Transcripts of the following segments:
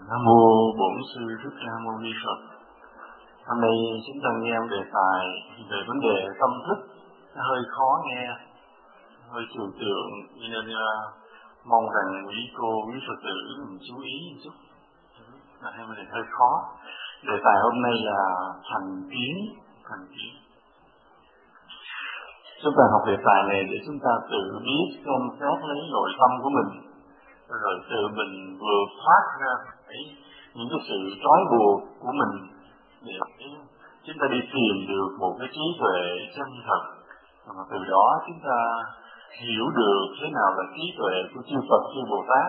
Nam mô Bổn Sư Thích Ca Mâu Ni Phật. Hôm nay chúng ta nghe đề tài về vấn đề tâm thức, nó hơi khó nghe, hơi trừu tượng, cho nên mong rằng quý cô, quý Phật tử mình chú ý một chút. Vấn đề hơi khó. Đề tài hôm nay là thành kiến. Chúng ta học đề tài này để chúng ta tự biết xem xét lấy nội tâm của mình, rồi tự mình vừa thoát ra những cái sự trói buộc của mình để chúng ta đi tìm được một cái trí tuệ chân thật, mà từ đó chúng ta hiểu được thế nào là trí tuệ của chư Phật, chư Bồ Tát.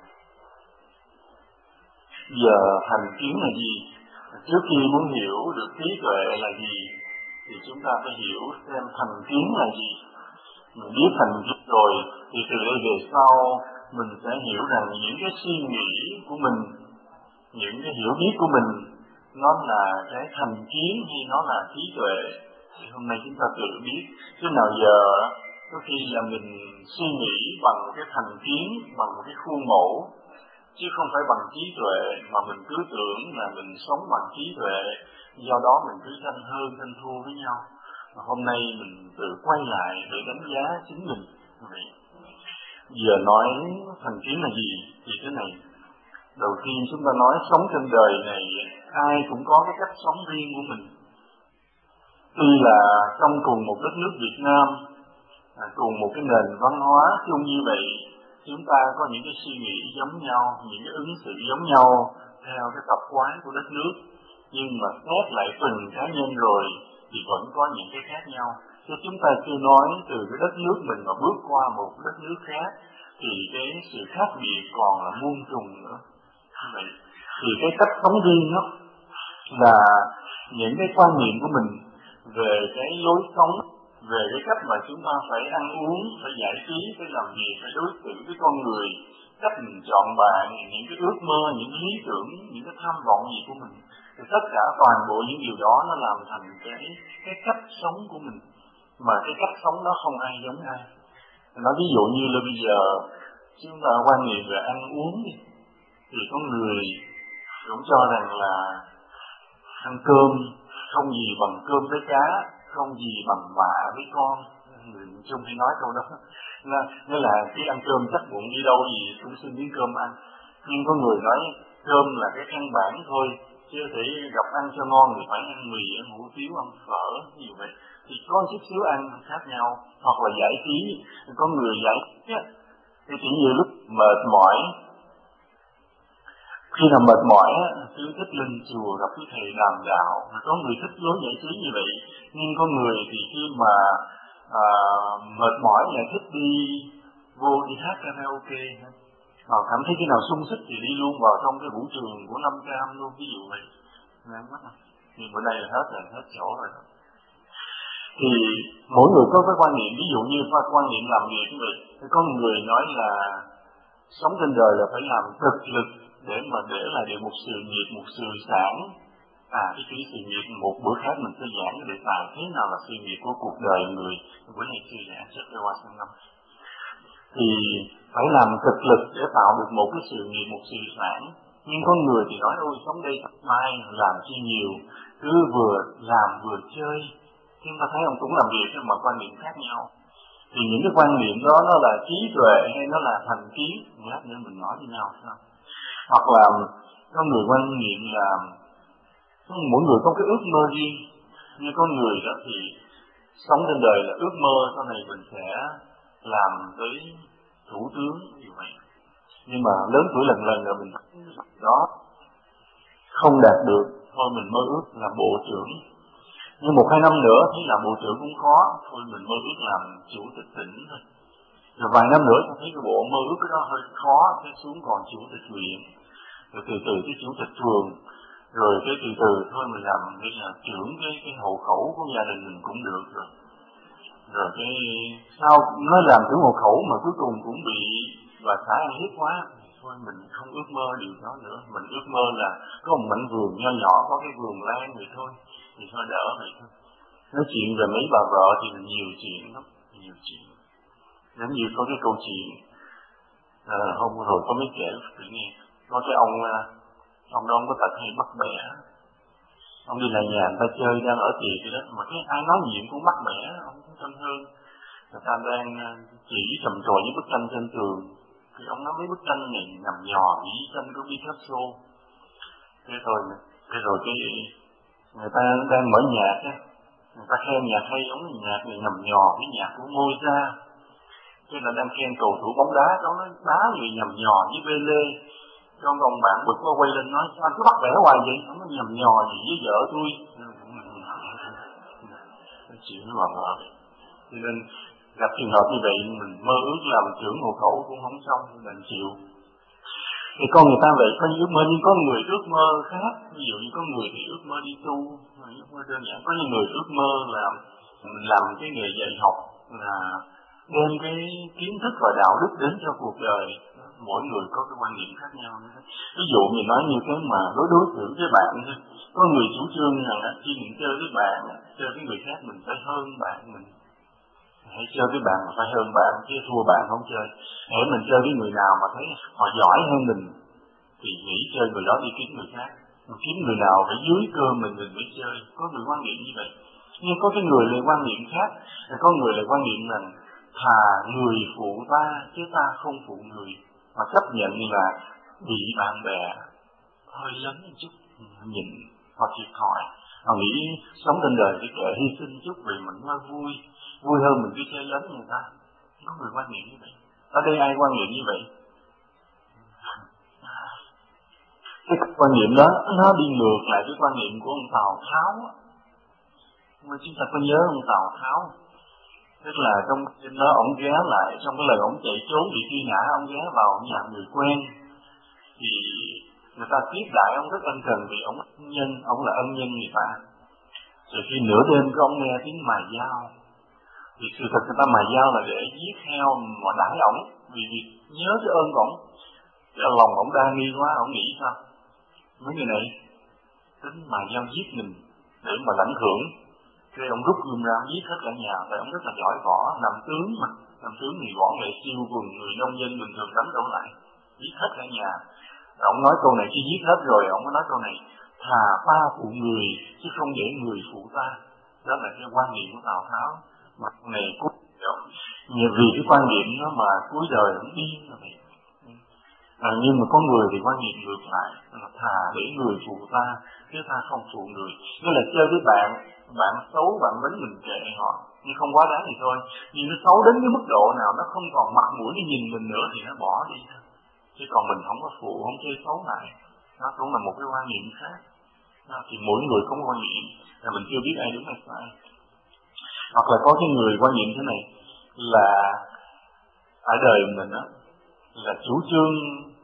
Giờ thành kiến là gì? Trước khi muốn hiểu được trí tuệ là gì thì chúng ta phải hiểu xem thành kiến là gì. Mình biết thành kiến rồi thì từ đây về sau mình sẽ hiểu rằng những cái suy nghĩ của mình, những cái hiểu biết của mình, nó là cái thành kiến hay nó là trí tuệ. Thì hôm nay chúng ta tự biết. Chứ nào giờ có khi là mình suy nghĩ bằng cái thành kiến, bằng một cái khuôn mẫu, chứ không phải bằng trí tuệ, mà mình cứ tưởng là mình sống bằng trí tuệ, do đó mình cứ tranh hơn tranh thua với nhau. Và hôm nay mình tự quay lại để đánh giá chính mình. Giờ nói thành kiến là gì thì thế này. Đầu tiên chúng ta nói sống trên đời này ai cũng có cái cách sống riêng của mình. Tuy là trong cùng một đất nước Việt Nam, cùng một cái nền văn hóa chung như vậy, chúng ta có những cái suy nghĩ giống nhau, những cái ứng xử giống nhau theo cái tập quán của đất nước, nhưng mà xét lại từng cá nhân rồi thì vẫn có những cái khác nhau. Chứ chúng ta chưa nói từ cái đất nước mình mà bước qua một đất nước khác thì cái sự khác biệt còn là muôn trùng nữa. Vậy thì cái cách sống riêng đó là những cái quan niệm của mình về cái lối sống, về cái cách mà chúng ta phải ăn uống, phải giải trí, phải làm việc, phải đối xử với con người, cách mình chọn bạn, những cái ước mơ, những lý tưởng, những cái tham vọng gì của mình, thì tất cả toàn bộ những điều đó nó làm thành cái cách sống của mình, mà cái cách sống đó không ai giống ai. Nói ví dụ như là bây giờ chúng ta quan niệm về ăn uống thì có người cũng cho rằng là ăn cơm không gì bằng cơm với cá, không gì bằng mạ với con. Người miền Trung hay nói câu đó, nghĩa là khi ăn cơm chắc bụng đi đâu gì cũng xin miếng cơm ăn. Nhưng có người nói cơm là cái căn bản thôi, chứ để gặp ăn cho ngon thì phải ăn mì, ăn hủ tiếu, ăn phở, như vậy. Thì có một chút xíu ăn khác nhau. Hoặc là giải trí, có người giải trí thì chỉ nhiều lúc mệt mỏi. Khi nào mệt mỏi cứ thích lên chùa gặp quý thầy đàm đạo. Có người thích lối giải trí như vậy, nhưng có người thì khi mà mệt mỏi lại thích đi hát karaoke. Họ cảm thấy khi nào sung sức thì đi luôn vào trong cái vũ trường của 500 luôn, ví dụ vậy. Nhưng bữa nay là hết chỗ rồi. Thì mỗi người có cái quan niệm, ví dụ như quan niệm làm việc như vậy. Thì có người nói là sống trên đời là phải làm cực lực để lại được một sự nghiệp, một sự sản. Cái chữ sự nghiệp một bữa khác mình sẽ giảng cái đề tài thế nào là sự nghiệp của cuộc đời người. Bữa nay chưa giảng, sẽ phải qua sang năm. Thì phải làm cực lực để tạo được một cái sự nghiệp, một sự sản. Nhưng có người thì nói ôi sống đây mai làm chi nhiều, cứ vừa làm vừa chơi. Chúng ta thấy ông cũng làm việc nhưng mà quan niệm khác nhau. Thì những cái quan niệm đó nó là trí tuệ hay nó là thành kiến, lát nữa mình nói với nhau sao? Hoặc là có người quan niệm là mỗi người có cái ước mơ riêng. Như có người đó thì sống trên đời là ước mơ sau này mình sẽ làm tới thủ tướng như vậy. Nhưng mà lớn tuổi lần rồi mình đó không đạt được, thôi mình mơ ước làm bộ trưởng. Nhưng 1-2 năm nữa thấy là bộ trưởng cũng khó, thôi mình mơ ước làm chủ tịch tỉnh thôi. Rồi vài năm nữa thấy cái bộ mơ ước đó hơi khó, cái xuống còn chủ tịch huyện, rồi từ từ cái chủ tịch phường, rồi cái từ từ thôi mình làm cái là trưởng cái hộ khẩu của gia đình mình cũng được rồi. Rồi cái sau nó làm trưởng hộ khẩu mà cuối cùng cũng bị bà xã ăn hiếp quá, thôi mình không ước mơ điều đó nữa, mình ước mơ là có một mảnh vườn nho nhỏ, có cái vườn lan vậy thôi, thì thôi đỡ vậy thôi. Nói chuyện về mấy bà vợ thì nhiều chuyện lắm, nhiều chuyện. Giống như có cái câu chuyện hôm rồi có mấy kể tự nghe, có cái ông Ông đó ông có tật hay bắt bẻ. Ông đi lại nhà người ta chơi đang ở tiệc vậy đó, mà cái ai nói chuyện cũng bắt bẻ, ông cũng tâm hơn. Người ta đang chỉ trầm trồ những bức tranh trên tường, thì ông nói mấy bức tranh này nằm nhò với tranh của Picasso. Thế rồi cái người ta đang mở nhạc á, người ta khen nhạc hay, ông nhạc này nằm nhò với nhạc của Mozart. Thế là đang khen cầu thủ bóng đá, đó nó đá người nhầm nhò với Pele. Con ông bạn bực quá quay lên nói, sao anh cứ bắt bẻ hoài vậy? Không có nhầm nhò gì với vợ tôi. Chịu nó bằng vợ. Cho nên gặp trường hợp như vậy, mình mơ ước làm trưởng hộ khẩu cũng không xong, mình chịu. Thì con người ta vậy, có những ước mơ, nhưng có người ước mơ khác. Ví dụ như có người thì ước mơ đi tu, ước mơ đơn giản. Có những người ước mơ là làm cái nghề dạy học, là đem cái kiến thức và đạo đức đến cho cuộc đời. Mỗi người có cái quan điểm khác nhau. Ví dụ mình nói như cái mà đối xử với bạn thôi. Có người chủ trương rằng khi mình chơi với bạn, chơi với người khác mình phải hơn bạn mình. Hãy chơi với bạn mà phải hơn bạn, chứ thua bạn không chơi. Hãy mình chơi với người nào mà thấy họ giỏi hơn mình, thì nghĩ chơi người đó đi kiếm người khác. Mình kiếm người nào phải dưới cơ mình mới chơi. Có người quan niệm như vậy. Nhưng có cái người lại quan niệm khác. Có người lại quan niệm rằng thà người phụ ta chứ ta không phụ người. Mà chấp nhận là bị bạn bè hơi lớn một chút, nhìn họ thiệt thòi. Họ nghĩ sống trên đời để kệ hy sinh chút vì mình nó vui hơn mình cứ chơi lớn người ta. Có người quan niệm như vậy. Ở đây ai quan niệm như vậy? Cái quan niệm đó nó đi ngược lại cái quan niệm của ông Tào Tháo. Nhưng mà chúng ta có nhớ ông Tào Tháo, tức là trong kinh đó ông ghé lại, trong cái lời ông chạy trốn bị truy nã, ông ghé vào nhà người quen, thì người ta tiếp đại ông rất ân cần vì ông là ân nhân người ta. Rồi khi nửa đêm có ông nghe tiếng mài dao, thì sự thật người ta mài dao là để giết heo mà đãi ổng, vì nhớ cái ơn của ổng. Lòng ổng đa nghi quá, ổng nghĩ sao? Mấy người này tính mài dao giết mình để mà lãnh thưởng. Cái ông rút gươm ra giết hết cả nhà, tại ông rất là giỏi võ, làm tướng mà. Làm tướng thì võ nghệ siêu quần, người nông dân bình thường đánh đâu lại, giết hết cả nhà. Rồi ông nói câu này, khi giết hết rồi ông mới nói câu này: thà ta phụ người chứ không để người phụ ta. Đó là cái quan niệm của Tào Tháo. Mà này cuối vì cái quan niệm đó mà cuối đời ông điên rồi vậy. Nhưng mà có người thì quan niệm ngược lại, là thà để người phụ ta chứ ta không phụ người. Nghĩa là chơi với bạn xấu, bạn đánh mình kệ họ, nhưng không quá đáng thì thôi. Nhưng nó xấu đến cái mức độ nào nó không còn mặt mũi để nhìn mình nữa thì nó bỏ đi thôi. Chứ còn mình không có phụ, không chơi xấu lại. Nó cũng là một cái quan niệm khác. Thì mỗi người có một quan niệm, là mình chưa biết ai đúng hay sai. Hoặc là có cái người quan niệm thế này, là ở đời mình đó là chủ trương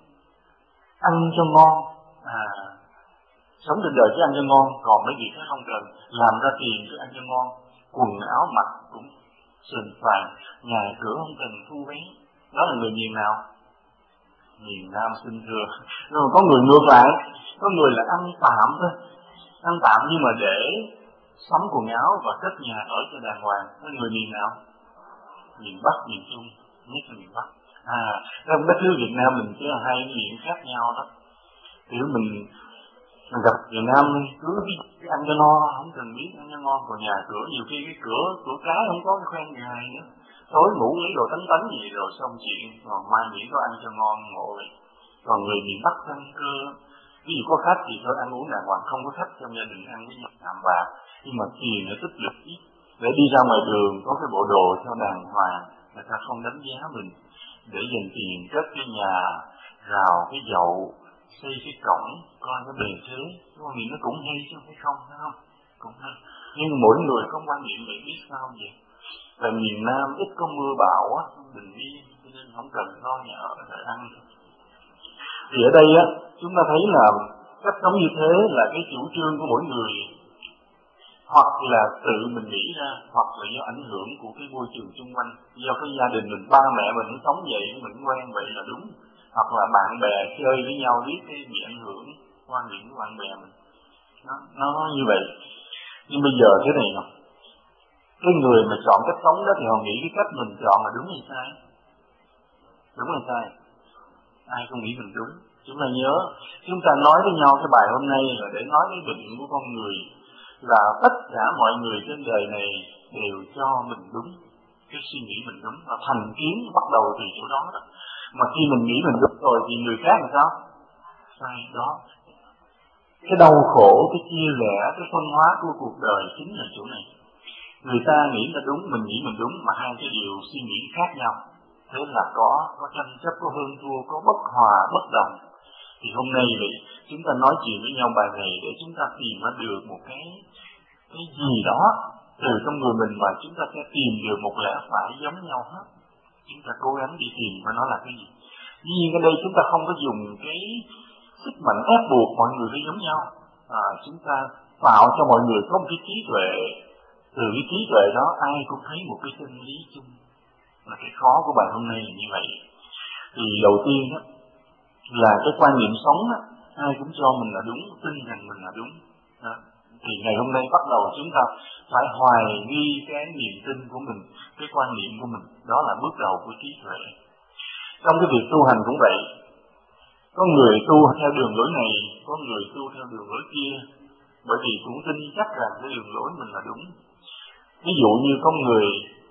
ăn cho ngon, sống trên đời chỉ ăn cho ngon, còn mấy việc khác không cần, làm ra tiền cứ ăn cho ngon, quần áo mặc cũng sườn soàn, nhà cửa không cần thu vén. Đó là người miền nào? Miền Nam xin thưa. Nhưng mà có người ngược lại, có người là ăn tạm thôi, ăn tạm nhưng mà để sắm quần áo và cất nhà ở cho đàng hoàng. Đó là người miền nào? Miền Bắc, miền Trung, nhất là miền Bắc. Trong đất nước Việt Nam mình chỉ là hai miền khác nhau đó. Thì mình gặp Việt Nam cứ biết ăn cho no, không cần biết ăn cho ngon. Còn nhà cửa nhiều khi cái cửa cái không có cái khoen ngày nữa, tối ngủ lấy đồ tánh gì rồi xong chuyện, còn mai nghĩ có ăn cho ngon ngộ vậy. Còn người miền Bắc ăn cơ, ví dụ có khách thì thôi ăn uống đàng hoàng, không có khách trong gia đình ăn với nhau tạm bạc, nhưng mà tiền nó tích lũy để đi ra ngoài đường có cái bộ đồ cho đàng hoàng, người ta không đánh giá mình, để dành tiền cất cái nhà, rào cái dậu, xây cái cổng, coi cái bề thế, con nghĩ nó cũng hay chứ không phải không? Cũng hay. Nhưng mỗi người có quan niệm vậy, biết sao vậy? Tại miền Nam ít có mưa bão á, bình yên, cho nên không cần lo nhà ở để ăn. Thì ở đây á, chúng ta thấy là cách sống như thế là cái chủ trương của mỗi người, hoặc là tự mình nghĩ ra, hoặc là do ảnh hưởng của cái môi trường xung quanh, do cái gia đình mình, ba mẹ mình sống vậy, mình quen vậy là đúng, hoặc là bạn bè chơi với nhau biết cái bị ảnh hưởng quan điểm của bạn bè mình, nó như vậy. Nhưng bây giờ thế này nè, cái người mà chọn cách sống đó thì họ nghĩ cái cách mình chọn là đúng hay sai? Đúng hay sai? Ai cũng nghĩ mình đúng. Chúng ta nhớ, chúng ta nói với nhau cái bài hôm nay là để nói cái bệnh của con người, là tất cả mọi người trên đời này đều cho mình đúng, cái suy nghĩ mình đúng, và thành kiến bắt đầu từ chỗ đó đó. Mà khi mình nghĩ mình đúng rồi thì người khác làm sao? Sai đó. Cái đau khổ, cái chia rẽ, cái phân hóa của cuộc đời chính là chỗ này. Người ta nghĩ là đúng, mình nghĩ mình đúng, mà hai cái điều suy nghĩ khác nhau. Thế là có tranh chấp, có hơn thua, có bất hòa, bất đồng. Thì hôm nay vậy, chúng ta nói chuyện với nhau bài này để chúng ta tìm ra được một cái gì đó từ trong người mình mà chúng ta sẽ tìm được một lẽ phải giống nhau hết. Chúng ta cố gắng đi tìm và nó là cái gì. Dĩ nhiên ở đây chúng ta không có dùng cái sức mạnh ép buộc mọi người phải giống nhau. Chúng ta tạo cho mọi người có một cái trí tuệ. Từ cái trí tuệ đó ai cũng thấy một cái chân lý chung. Là cái khó của bài hôm nay là như vậy. Thì đầu tiên đó, là cái quan niệm sống đó, ai cũng cho mình là đúng, tin rằng mình là đúng. Thì ngày hôm nay bắt đầu chúng ta phải hoài nghi cái niềm tin của mình, cái quan niệm của mình. Đó là bước đầu của trí tuệ. Trong cái việc tu hành cũng vậy. Có người tu theo đường lối này, có người tu theo đường lối kia, bởi vì cũng tin chắc rằng cái đường lối mình là đúng. Ví dụ như có người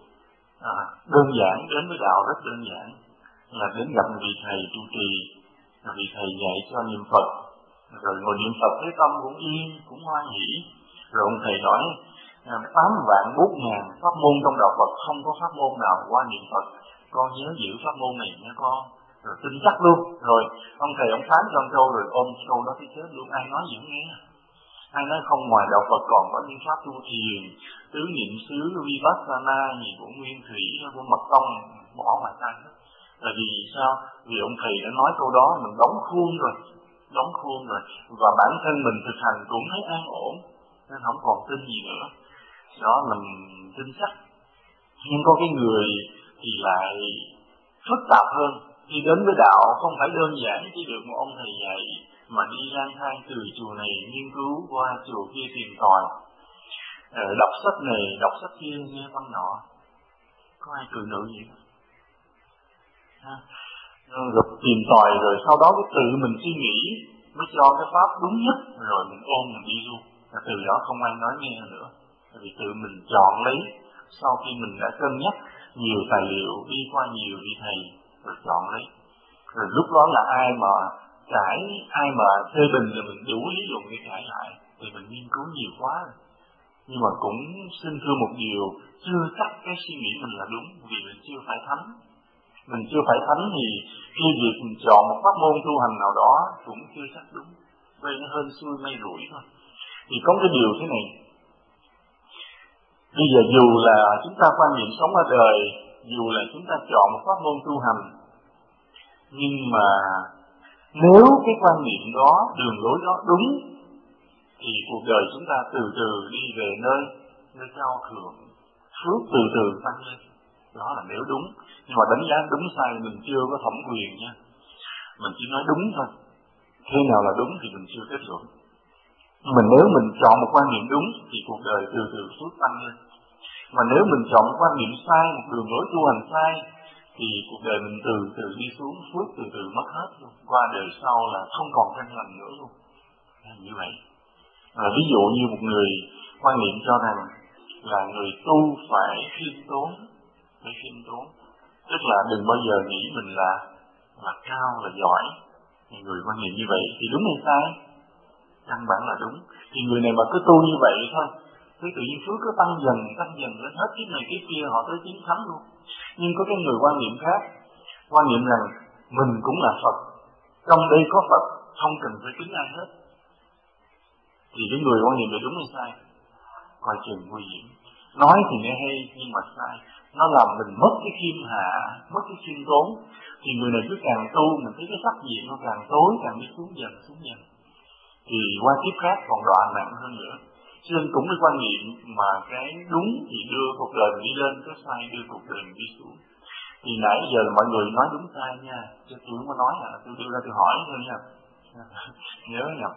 đơn giản đến với đạo rất đơn giản, là đến gặp vị thầy trụ trì, vị thầy dạy cho niệm Phật, rồi ngồi niệm Phật thấy tâm cũng yên, cũng hoan hỷ. Rồi ông thầy nói 8.000.000 pháp môn trong đạo Phật, không có pháp môn nào qua niệm Phật, con nhớ giữ pháp môn này nha con. Rồi tin chắc luôn. Rồi ông thầy ông phán cho câu rồi ôm câu đó tới chết luôn. Ai nói gì cũng nghe. Ai nói không, ngoài đạo Phật còn có những pháp tu thiền, tứ niệm xứ, vipassana, gì của nguyên thủy, của mật tông, bỏ ngoài tay hết. Là vì sao? Vì ông thầy đã nói câu đó, mình đóng khuôn rồi, và bản thân mình thực hành cũng thấy an ổn, nên không còn tin gì nữa. Đó là mình tin chắc. Nhưng có cái người thì lại phức tạp hơn. Khi đến với đạo không phải đơn giản chỉ được một ông thầy dạy, mà đi lang thang từ chùa này nghiên cứu qua chùa kia tìm tòi, đọc sách này đọc sách kia, nghe văn nọ. Có ai cười nụ gì rồi tìm tòi, rồi sau đó cái tự mình suy nghĩ mới cho cái pháp đúng nhất, rồi mình ôm mình đi luôn. Và từ đó không ai nói nghe nữa, vì tự mình chọn lấy. Sau khi mình đã cân nhắc nhiều tài liệu, đi qua nhiều vị thầy, rồi chọn lấy. Rồi lúc đó là ai mà phê bình thì mình đủ lý luận để cãi lại, thì mình nghiên cứu nhiều quá rồi. Nhưng mà cũng xin thưa một điều, chưa chắc cái suy nghĩ mình là đúng, vì mình chưa phải thánh. Mình chưa phải thánh thì khi việc mình chọn một pháp môn tu hành nào đó cũng chưa chắc đúng. Vậy nó hên xui may rủi thôi. Thì có cái điều thế này. Bây giờ dù là chúng ta quan niệm sống ở đời, dù là chúng ta chọn một pháp môn tu hành, nhưng mà nếu cái quan niệm đó, đường lối đó đúng, thì cuộc đời chúng ta từ từ đi về nơi cao thượng, phước từ từ tăng lên. Đó là nếu đúng. Nhưng mà đánh giá đúng sai mình chưa có thẩm quyền nha. Mình chỉ nói đúng thôi. Thế nào là đúng thì mình chưa kết luận. Mà nếu mình chọn một quan niệm đúng thì cuộc đời từ từ phước tăng lên. Mà nếu mình chọn một quan niệm sai, một đường lối tu hành sai, thì cuộc đời mình từ từ đi xuống, phước từ từ mất hết luôn. Qua đời sau là không còn căn lành nữa luôn. Như vậy. Ví dụ như một người quan niệm cho rằng là người tu phải khiêm tốn, tức là đừng bao giờ nghĩ mình là cao, là giỏi. Người quan niệm như vậy thì đúng hay sai? Căn bản là đúng. Thì người này mà cứ tu như vậy thôi, thì tự nhiên phước cứ tăng dần lên, hết kiếp này kiếp kia họ tới chiến thắng luôn. Nhưng có cái người quan niệm khác, quan niệm rằng mình cũng là Phật, trong đây có Phật, không cần phải kính ai hết. Thì cái người quan niệm này đúng hay sai? Coi chừng nguy hiểm. Nói thì nghe hay nhưng mà sai. Nó làm mình mất cái khiêm hạ, mất cái khiêm tốn. Thì người này cứ càng tu, mình thấy cái sắc diện nó càng tối, càng đi xuống dần. Thì qua kiếp khác còn đọa nặng hơn nữa. Cho nên cũng cái quan niệm mà cái đúng thì đưa cuộc đời mình đi lên, cái sai đưa cuộc đời mình đi xuống. Thì nãy giờ là mọi người nói đúng sai nha, chứ tôi không có nói tôi đưa ra tôi hỏi thôi nha. Nhớ nha.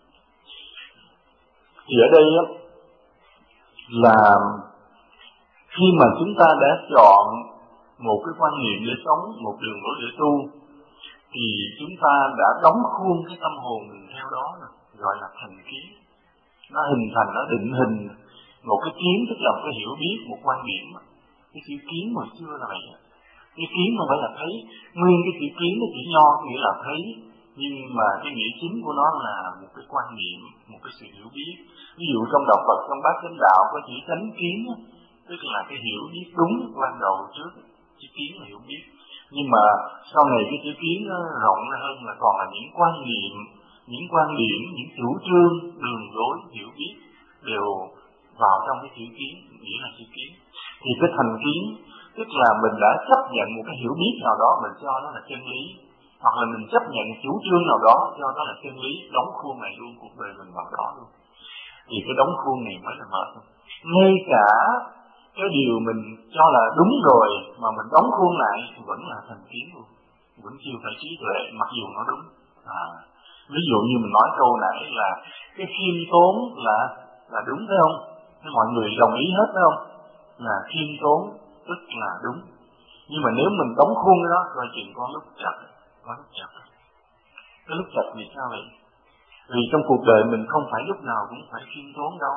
Thì ở đây là khi mà chúng ta đã chọn một cái quan niệm để sống, một đường lối để tu, thì chúng ta đã đóng khuôn cái tâm hồn mình theo đó rồi, gọi là thành kiến. Nó hình thành, nó định hình một cái kiến, tức là một cái hiểu biết, một quan điểm. Cái chữ kiến hồi xưa là vậy. Cái kiến không phải là thấy, nguyên cái chữ kiến nó chỉ nho nghĩa là thấy, nhưng mà cái nghĩa chính của nó là một cái quan niệm, một cái sự hiểu biết. Ví dụ trong đạo Phật, trong Bát Chánh Đạo có chữ chánh kiến, tức là cái hiểu biết đúng ban đầu trước, chữ kiến là hiểu biết. Nhưng mà sau này cái chữ kiến nó rộng ra hơn là còn là những quan niệm, những quan điểm, những chủ trương, đường lối, hiểu biết đều vào trong cái chữ kiến, nghĩa là chữ kiến. Thì cái thành kiến tức là mình đã chấp nhận một cái hiểu biết nào đó, mình cho nó là chân lý, hoặc là mình chấp nhận chủ trương nào đó cho nó là chân lý, đóng khuôn này luôn cuộc đời mình vào đó luôn. Thì cái đóng khuôn này mới là mệt. Ngay cả cái điều mình cho là đúng rồi mà mình đóng khuôn lại thì vẫn là thành kiến luôn, vẫn chưa phải trí tuệ mặc dù nó đúng. Ví dụ như mình nói câu nãy là cái khiêm tốn là đúng phải không? Thế mọi người đồng ý hết phải không? Là khiêm tốn tức là đúng. Nhưng mà nếu mình đóng khuôn cái đó, coi chừng có lúc chặt, có lúc chặt. Cái lúc chặt vì sao vậy? Vì trong cuộc đời mình không phải lúc nào cũng phải khiêm tốn đâu.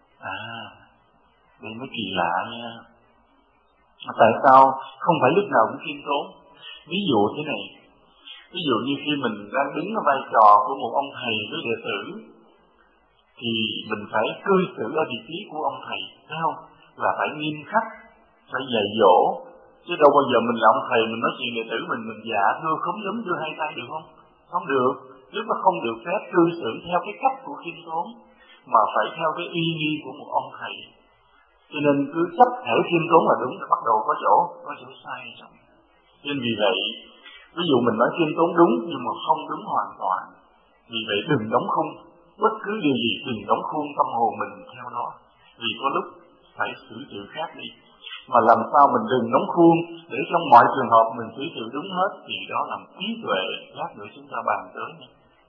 Đây mới kỳ lạ nha. Tại sao không phải lúc nào cũng khiêm tốn? Ví dụ thế này, ví dụ như khi mình đang đứng ở vai trò của một ông thầy với đệ tử, thì mình phải cư xử ở vị trí của ông thầy, thấy không? Là phải nghiêm khắc, phải dạy dỗ, chứ đâu bao giờ mình là ông thầy mình nói chuyện đệ tử mình dạ thưa không giống đưa hai tay được không? Không được, nếu mà không được phép cư xử theo cái cách của khiêm tốn, mà phải theo cái uy nghi của một ông thầy. Cho nên cứ chấp thể khiêm tốn là đúng, là bắt đầu có chỗ sai trong. Nên vì vậy, ví dụ mình nói khiêm tốn đúng nhưng mà không đúng hoàn toàn, vì vậy đừng đóng khung, bất cứ điều gì đừng đóng khuôn tâm hồn mình theo đó, vì có lúc phải xử sự khác đi. Mà làm sao mình đừng đóng khuôn để trong mọi trường hợp mình xử sự đúng hết, thì đó là trí tuệ, lát nữa chúng ta bàn tới nha.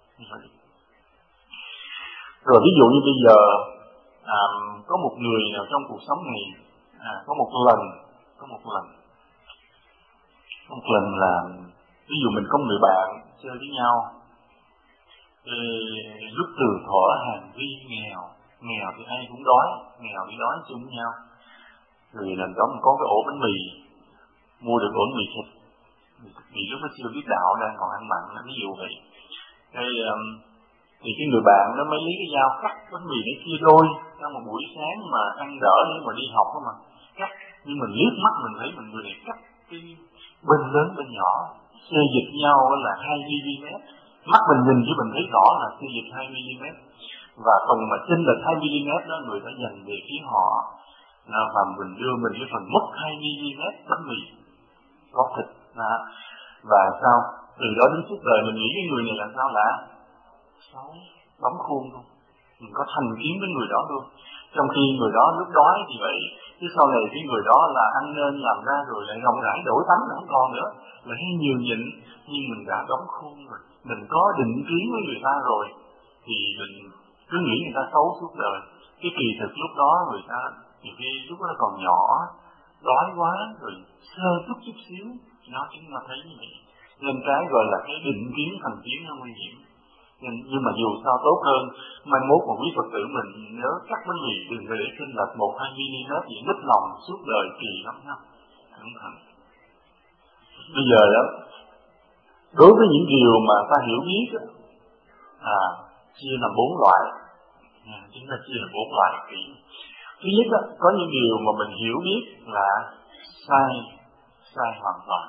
Rồi ví dụ như bây giờ có một người nào trong cuộc sống này, có một lần là ví dụ mình có người bạn chơi với nhau, lúc từ thuở hàng vi nghèo thì ai cũng đói, nghèo thì đói chung với nhau. Rồi lần đó mình có cái ổ bánh mì, mua được ổ bánh mì thịt, vì lúc đó chưa biết đạo đang còn ăn mặn, ví dụ vậy. Thì cái người bạn nó mới lấy cái dao cắt bánh mì để chia đôi trong một buổi sáng mà ăn đỡ để mà đi học đó mà cắt. Nhưng mình liếc mắt mình thấy mình người này cắt cái bên lớn bên nhỏ, xê dịch nhau là 2 mm. Mắt mình nhìn chứ mình thấy rõ là xê dịch 2 mm. Và phần mà chênh lệch 2 mm đó người ta dành về phía họ, và mình đưa mình cái phần mất 2 mm bánh mì có thịt. Và sao? Từ đó đến suốt đời mình nghĩ cái người này làm sao lạ, xấu, đóng khuôn luôn. Mình có thành kiến với người đó luôn. Trong khi người đó lúc đói thì vậy, chứ sau này cái người đó là ăn nên làm ra rồi lại rộng rãi đổi tánh không còn nữa, lại hay nhiều nhịn, nhưng mình đã đóng khuôn rồi. Mình có định kiến với người ta rồi, thì mình cứ nghĩ người ta xấu suốt đời. Cái kỳ thực lúc đó người ta, nhiều khi lúc đó còn nhỏ, đói quá rồi sơ chút xíu, nó chúng ta thấy như vậy. Nên cái gọi là cái định kiến thành kiến nó nguy hiểm. Nhưng mà dù sao tốt hơn, mai mốt một quý Phật tử mình nhớ cắt bánh mì đừng để chênh lệch 1-2 mm gì nít lòng suốt đời, kỳ lắm ha. Cẩn thận. Bây giờ đó, đối với những điều mà ta hiểu biết đó, chia làm 4 loại. Chúng ta chia làm 4 loại kỹ. Thứ nhất đó, có những điều mà mình hiểu biết là sai hoàn toàn.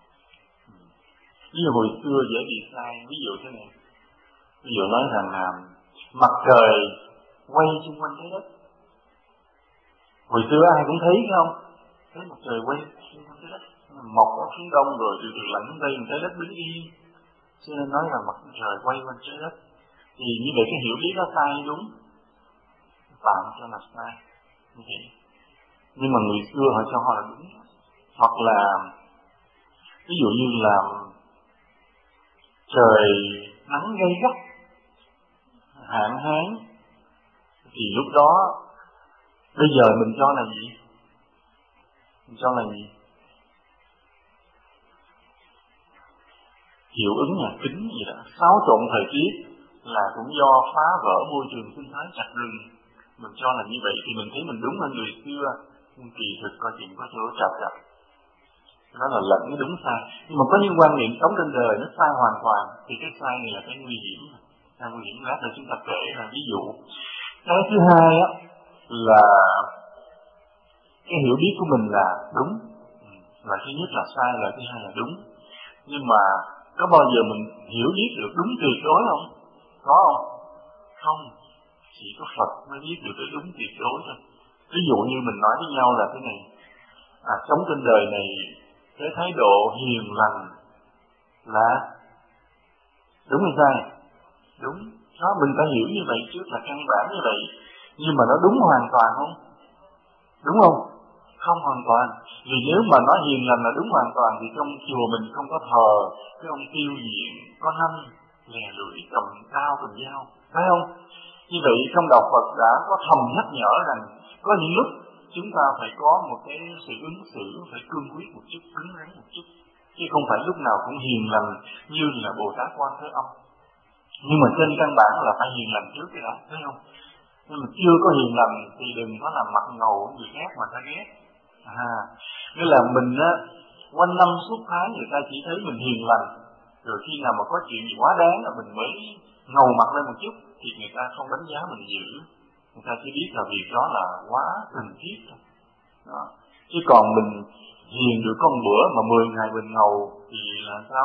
Như hồi xưa dễ bị sai, ví dụ thế này. Ví dụ nói rằng mặt trời quay xung quanh trái đất. Hồi xưa ai cũng thấy không? Thấy mặt trời quay xung quanh trái đất, mọc ở phía đông rồi từ từ lạnh đây trái đất đứng yên. Cho nên nói là mặt trời quay quanh trái đất. Thì như vậy cái hiểu biết đó sai đúng, tạm cho là sai như vậy. Nhưng mà người xưa họ cho họ là đúng. Hoặc là ví dụ như là trời nắng gay gắt, hạn hán, thì lúc đó bây giờ mình cho là gì? Mình cho là gì? hiệu ứng nhà kính gì đó, xáo trộn thời tiết là cũng do phá vỡ môi trường sinh thái chặt rừng. Mình cho là như vậy thì mình thấy mình đúng hơn người xưa, nhưng kỳ thực coi chừng có chỗ trật trật. Đó là lẫn cái đúng sai. Nhưng mà có những quan niệm sống trên đời nó sai hoàn toàn, thì cái sai này là cái nguy hiểm. Sai nguy hiểm lát rồi chúng ta kể là ví dụ. Cái thứ hai á là cái hiểu biết của mình là đúng, là thứ nhất là sai, là thứ hai là đúng. Nhưng mà có bao giờ mình hiểu biết được đúng tuyệt đối không? Có không? Không. Chỉ có Phật mới biết được cái đúng tuyệt đối thôi. Ví dụ như mình nói với nhau là thế này, sống trên đời này cái thái độ hiền lành là đúng hay sai? Đúng. Đó, mình phải hiểu như vậy trước, là căn bản như vậy. Nhưng mà nó đúng hoàn toàn không? Đúng không? Không hoàn toàn. Vì nếu mà nói hiền lành là đúng hoàn toàn thì trong chùa mình không có thờ cái ông tiêu diện có nanh lè lưỡi cầm dao cầm dao, phải không? Như vậy trong đạo Phật đã có thầm nhắc nhở rằng có những lúc chúng ta phải có một cái sự ứng xử phải cương quyết một chút, cứng rắn một chút, chứ không phải lúc nào cũng hiền lành như là Bồ Tát Quan Thế Âm. Nhưng mà trên căn bản là phải hiền lành trước cái đó, thấy không? Nhưng mà chưa có hiền lành thì đừng có làm mặt ngầu người khác mà ta ghét. Nghĩa là mình á, quanh năm suốt tháng người ta chỉ thấy mình hiền lành, rồi khi nào mà có chuyện gì quá đáng là mình mới ngầu mặt lên một chút, thì người ta không đánh giá mình dữ, người ta chỉ biết là việc đó là quá cần thiết thôi. Đó. Chứ còn mình hiền được có một bữa mà 10 ngày mình ngầu thì là sao?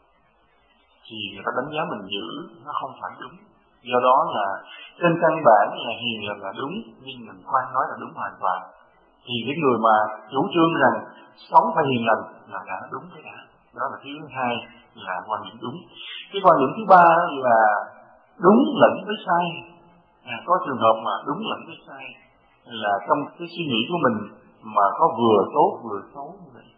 Thì người ta đánh giá mình dữ, nó không phải đúng. Do đó là trên căn bản là hiền là đúng, nhưng mình khoan nói là đúng hoàn toàn. Thì cái người mà chủ trương rằng sống phải hiền lành là đã đúng cái đã. Đó là thứ hai, là quan điểm đúng. Cái quan điểm thứ ba là đúng lẫn với sai. Có trường hợp mà đúng lẫn với sai, là trong cái suy nghĩ của mình mà có vừa tốt vừa xấu như vậy.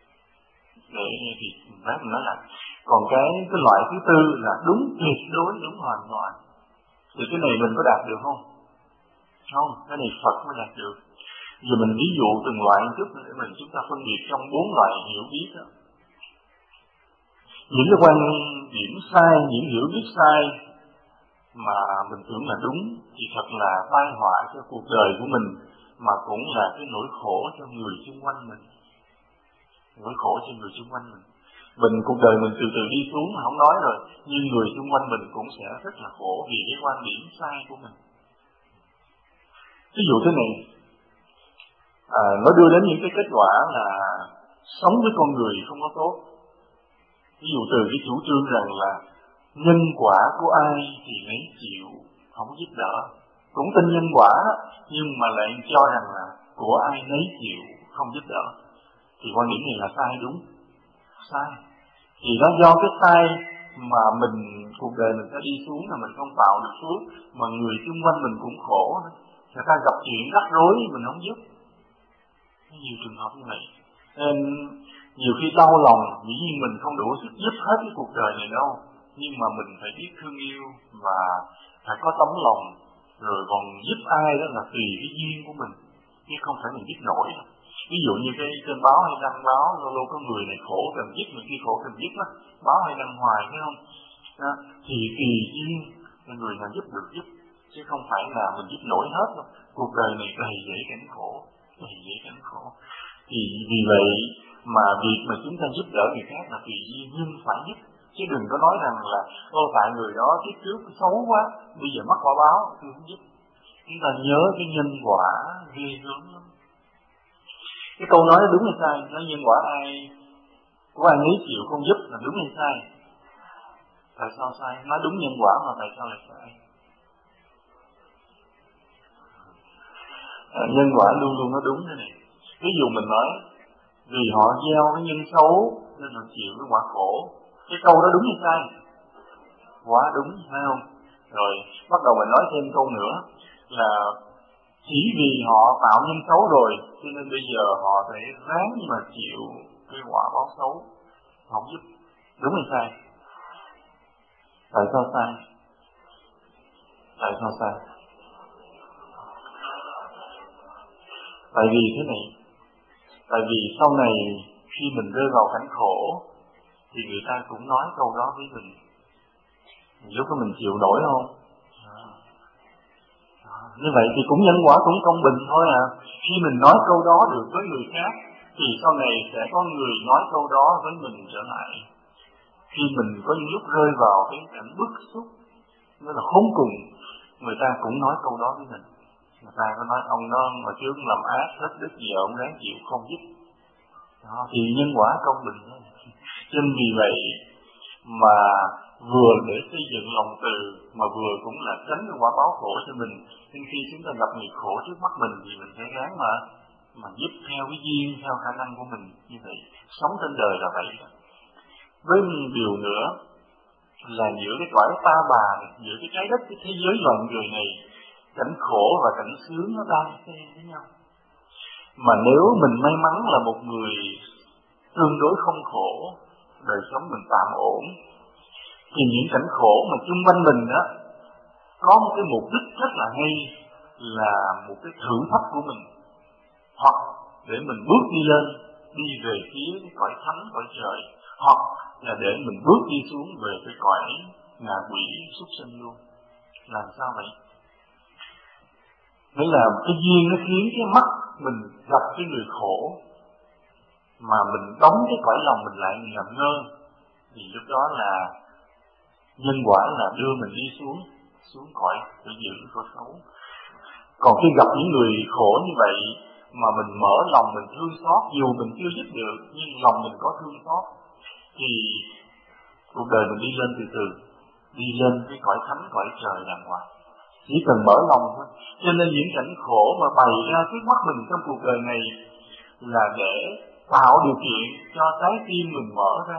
Để thì bác nói là còn cái loại thứ tư là đúng tuyệt đối, đúng hoàn toàn. Thì cái này mình có đạt được không? Không, cái này Phật mới đạt được. Giờ mình ví dụ từng loại một chút để chúng ta phân biệt trong 4 loại hiểu biết đó. Những cái quan điểm sai, những hiểu biết sai mà mình tưởng là đúng thì thật là tai họa cho cuộc đời của mình, mà cũng là cái nỗi khổ cho người xung quanh mình. Nỗi khổ cho người xung quanh mình. Cuộc đời mình từ từ đi xuống mà không nói rồi, nhưng người xung quanh mình cũng sẽ rất là khổ vì cái quan điểm sai của mình. Ví dụ thế này, nó đưa đến những cái kết quả là sống với con người không có tốt. Ví dụ từ cái chủ trương rằng là nhân quả của ai thì lấy chịu, không giúp đỡ. Cũng tin nhân quả nhưng mà lại cho rằng là của ai lấy chịu, không giúp đỡ. Thì quan điểm này là sai đúng? Sai. Thì nó do cái sai mà cuộc đời mình sẽ đi xuống là mình không tạo được phước, mà người xung quanh mình cũng khổ. Người ta gặp chuyện rắc rối mình không giúp. Nhiều trường hợp như vậy. Nên nhiều khi đau lòng, dĩ nhiên mình không đủ sức giúp hết cái cuộc đời này đâu, nhưng mà mình phải biết thương yêu và phải có tấm lòng, rồi còn giúp ai đó là tùy cái duyên của mình, chứ không phải mình giúp nổi. Ví dụ như cái trên báo hay đăng báo, lâu có người này khổ cần giúp, người kia khổ cần giúp á, báo hay đăng hoài phải không? Thì tùy duyên, người nào giúp được giúp, chứ không phải là mình giúp nổi hết đâu. Cuộc đời này đầy dẫy cảnh khổ, đầy dẫy cảnh khổ. Thì vì vậy mà việc mà chúng ta giúp đỡ người khác là tùy duyên, nhưng phải giúp, chứ đừng có nói rằng là tại người đó kiếp trước xấu quá, bây giờ mắc quả báo tôi không giúp. Chúng ta nhớ cái nhân quả ghê gớm lắm. Cái câu nói đúng hay sai? Nói nhân quả của ai nấy chịu, không giúp là đúng hay sai? Tại sao sai? Nói đúng nhân quả mà tại sao lại sai? Nhân quả luôn luôn nó đúng thế này. Ví dụ mình nói vì họ gieo cái nhân xấu nên họ chịu cái quả khổ. Cái câu đó đúng hay sai? Quá đúng, phải không? Rồi bắt đầu mình nói thêm câu nữa là chỉ vì họ tạo nhân xấu rồi cho nên bây giờ họ phải ráng mà chịu cái quả báo xấu, không giúp. Đúng hay sai? Tại sao sai? Tại sao sai? Tại vì thế này, tại vì sau này khi mình rơi vào cảnh khổ thì người ta cũng nói câu đó với mình. Lúc đó mình chịu nổi không? Như vậy thì cũng nhân quả cũng công bình thôi à. Khi mình nói câu đó được với người khác thì sau này sẽ có người nói câu đó với mình trở lại. Khi mình có những lúc rơi vào cái cảnh bức xúc, nó là khốn cùng, người ta cũng nói câu đó với mình. Người ta có nói ông đó mà trước làm ác hết đức gì ông ráng chịu không giúp. Đó, thì nhân quả công bình thôi. Cho nên vì vậy mà vừa để xây dựng lòng từ mà vừa cũng là tránh cái quả báo khổ cho mình. Nên khi chúng ta gặp nghiệp khổ trước mắt mình thì mình phải ráng mà giúp theo cái duyên, theo khả năng của mình. Như vậy sống trên đời là vậy. Với một điều nữa là giữa cái cõi ta bà này, giữa cái trái đất, cái thế giới loài người này, cảnh khổ và cảnh sướng nó đan xen với nhau. Mà nếu mình may mắn là một người tương đối không khổ, đời sống mình tạm ổn, thì những cảnh khổ mà chung quanh mình đó có một cái mục đích rất là hay, là một cái thử thách của mình, hoặc để mình bước đi lên, đi về phía cái cõi thánh, cõi trời, hoặc là để mình bước đi xuống về cái cõi ngạ quỷ súc sinh luôn. Làm sao vậy? Nghĩa là cái duyên nó khiến cái mắt mình gặp cái người khổ, mà mình đóng cái cõi lòng mình lại, mình làm ngơ, thì lúc đó là nhân quả là đưa mình đi xuống cõi để giữ cõi xấu. Còn khi gặp những người khổ như vậy mà mình mở lòng mình thương xót, dù mình chưa giúp được nhưng lòng mình có thương xót, thì cuộc đời mình đi lên từ từ, đi lên cái cõi thánh, cõi trời đàng hoàng. Chỉ cần mở lòng thôi. Cho nên những cảnh khổ mà bày ra trước mắt mình trong cuộc đời này là để tạo điều kiện cho trái tim mình mở ra.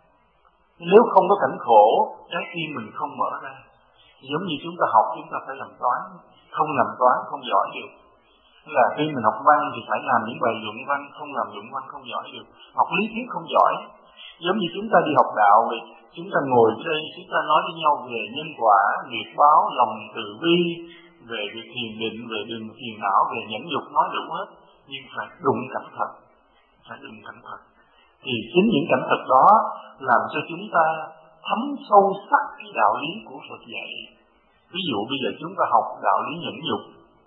Nếu không có cảnh khổ, trái tim mình không mở ra. Giống như chúng ta học, chúng ta phải làm toán, không làm toán không giỏi được. Là khi mình học văn thì phải làm những bài luận văn, không làm luận văn không giỏi được. Học lý thuyết không giỏi. Giống như chúng ta đi học đạo thì chúng ta ngồi đây, chúng ta nói với nhau về nhân quả, nghiệp báo, lòng từ bi, về việc thiền định, về đừng phiền não, về nhẫn nhục, nói đủ hết. Nhưng phải đụng cảnh thật, phải đụng cảnh thật. Thì chính những cảnh thật đó làm cho chúng ta thấm sâu sắc cái đạo lý của Phật dạy. Ví dụ bây giờ chúng ta học đạo lý nhẫn nhục,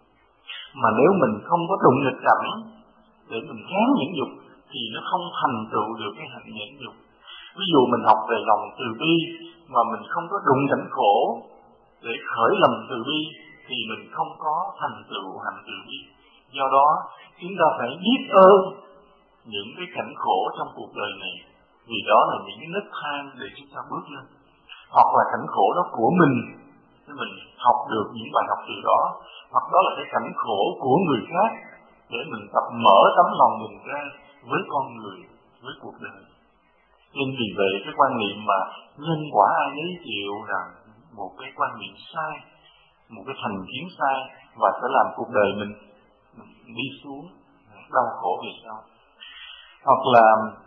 mà nếu mình không có đụng nghịch cảnh để mình ráng nhẫn nhục thì nó không thành tựu được cái hạnh nhẫn nhục. Ví dụ mình học về lòng từ bi mà mình không có đụng cảnh khổ để khởi lòng từ bi thì mình không có thành tựu hạnh từ bi. Do đó chúng ta phải biết ơn những cái cảnh khổ trong cuộc đời này, vì đó là những cái nấc thang để chúng ta bước lên. Hoặc là cảnh khổ đó của mình học được những bài học từ đó, hoặc đó là cái cảnh khổ của người khác để mình tập mở tấm lòng mình ra với con người, với cuộc đời. Nên vì vậy cái quan niệm mà nhân quả ai nấy chịu rằng một cái quan niệm sai, một cái thành kiến sai, và sẽ làm cuộc đời mình đi xuống đau khổ về sau. Hoặc là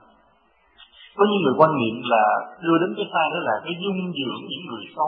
có những người quan niệm là đưa đến cái sai đó là cái dung dưỡng những người xấu,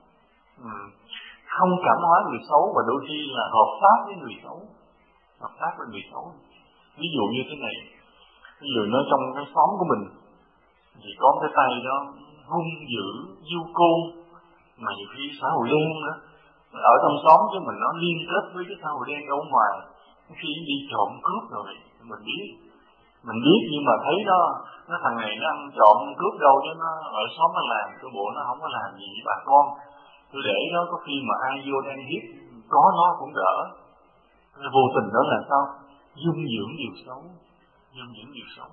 không cảm hóa người xấu, và đôi khi là hợp tác với người xấu, hợp tác với người xấu. Ví dụ như thế này, ví dụ nó trong cái xóm của mình thì có cái tay đó hung dữ, du côn, mà nhiều khi xã hội đen nữa, ở trong xóm chứ mình nó liên kết với cái xã hội đen ở ngoài. Khi đi trộm cướp rồi mình biết nhưng mà thấy nó thằng này nó ăn trộm cướp đâu chứ nó ở xóm nó làm, cái bộ nó không có làm gì với bà con. Tôi để đó có khi mà ai vô đang hiếp có nó cũng đỡ. Vô tình đó là sao? Dung dưỡng điều xấu, dung dưỡng điều xấu.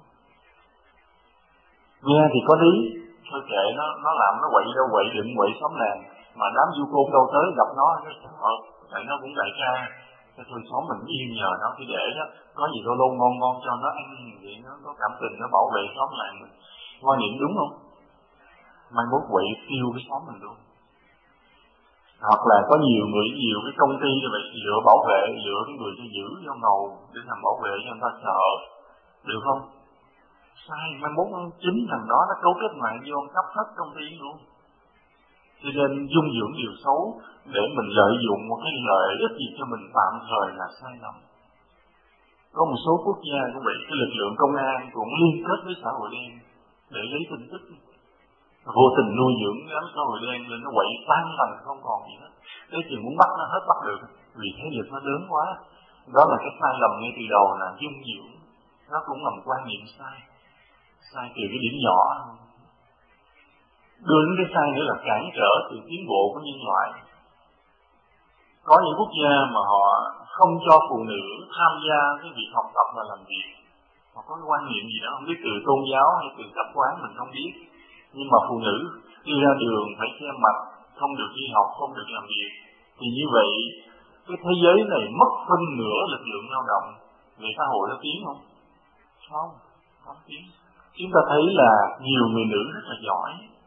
Nghe thì có lý, thôi kệ nó làm nó quậy đâu quậy định quậy xóm làng, mà đám du côn đâu tới gặp nó tại nó cũng đại ca, thôi xóm mình yên nhờ nó, thì để đó có gì đâu ngon cho nó ăn, vậy nó có cảm tình, nó bảo vệ xóm làng mình. Quan niệm đúng không? Mai mốt quậy tiêu cái xóm mình luôn. Hoặc là có nhiều cái công ty như vậy lựa bảo vệ, lựa cái người cho giữ cho ngầu để làm bảo vệ cho người ta sợ, được không? Sai, mai mốt chính thằng đó nó cấu kết mạng vô cắp hết công ty luôn. Cho nên dung dưỡng điều xấu để mình lợi dụng một cái lợi ích gì cho mình tạm thời là sai lầm. Có một số quốc gia cũng vậy, cái lực lượng công an cũng liên kết với xã hội đen để lấy tin tức, vô tình nuôi dưỡng đám xã hội đen lên, nó quậy tan tành không còn gì hết. Thế thì muốn bắt nó hết bắt được, vì thế lực nó lớn quá. Đó là cái sai lầm ngay từ đầu là dung dưỡng, nó cũng là một quan niệm sai từ cái điểm nhỏ. Đưa đến cái sai nữa là cản trở sự tiến bộ của nhân loại. Có những quốc gia mà họ không cho phụ nữ tham gia cái việc học tập và làm việc. Họ có cái quan niệm gì đó, không biết từ tôn giáo hay từ tập quán mình không biết. Nhưng mà phụ nữ đi ra đường phải che mặt, không được đi học, không được làm việc. Thì như vậy, cái thế giới này mất phân nửa lực lượng lao động. Về xã hội nó tiến không? Không tiến. Chúng ta thấy là nhiều người nữ rất là giỏi.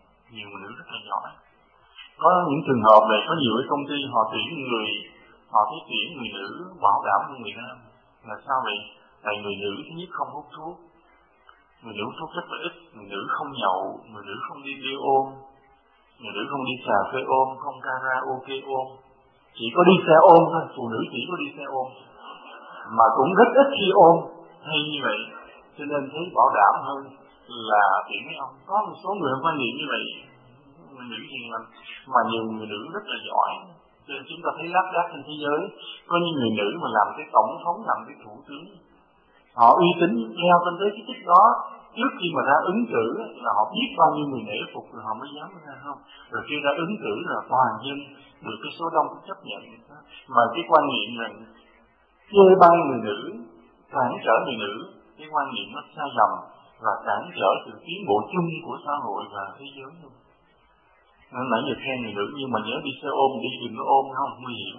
Có những trường hợp này, có nhiều cái công ty họ tuyển người nữ bảo đảm hơn người nam. Là sao vậy? Tại người nữ thứ nhất không hút thuốc, người nữ hút thuốc rất là ít, người nữ không nhậu, người nữ không đi bia ôm, người nữ không đi cà phê ôm, không karaoke ôm, chỉ có đi xe ôm thôi. Phụ nữ chỉ có đi xe ôm, mà cũng rất ít khi ôm hay như vậy, cho nên thấy bảo đảm hơn là tuyển mấy ông. Có một số người quan niệm như vậy, người nữ hiền lành, mà nhiều người nữ rất là giỏi. Cho nên chúng ta thấy lác đác trên thế giới, có những người nữ mà làm cái tổng thống, làm cái thủ tướng, họ uy tín leo lên tới cái chức đó. Trước khi mà ra ứng cử là họ biết bao nhiêu người nể phục rồi họ mới dám ra không. Rồi khi ra ứng cử là toàn dân được cái số đông cũng chấp nhận. Mà cái quan niệm rằng chê bai người nữ, cản trở người nữ, cái quan niệm nó sai lầm và cản trở sự tiến bộ chung của xã hội và thế giới luôn. Nãy giờ khen người nữ, nhưng mà nhớ đi xe ôm đi, đừng có ôm không, nguy hiểm.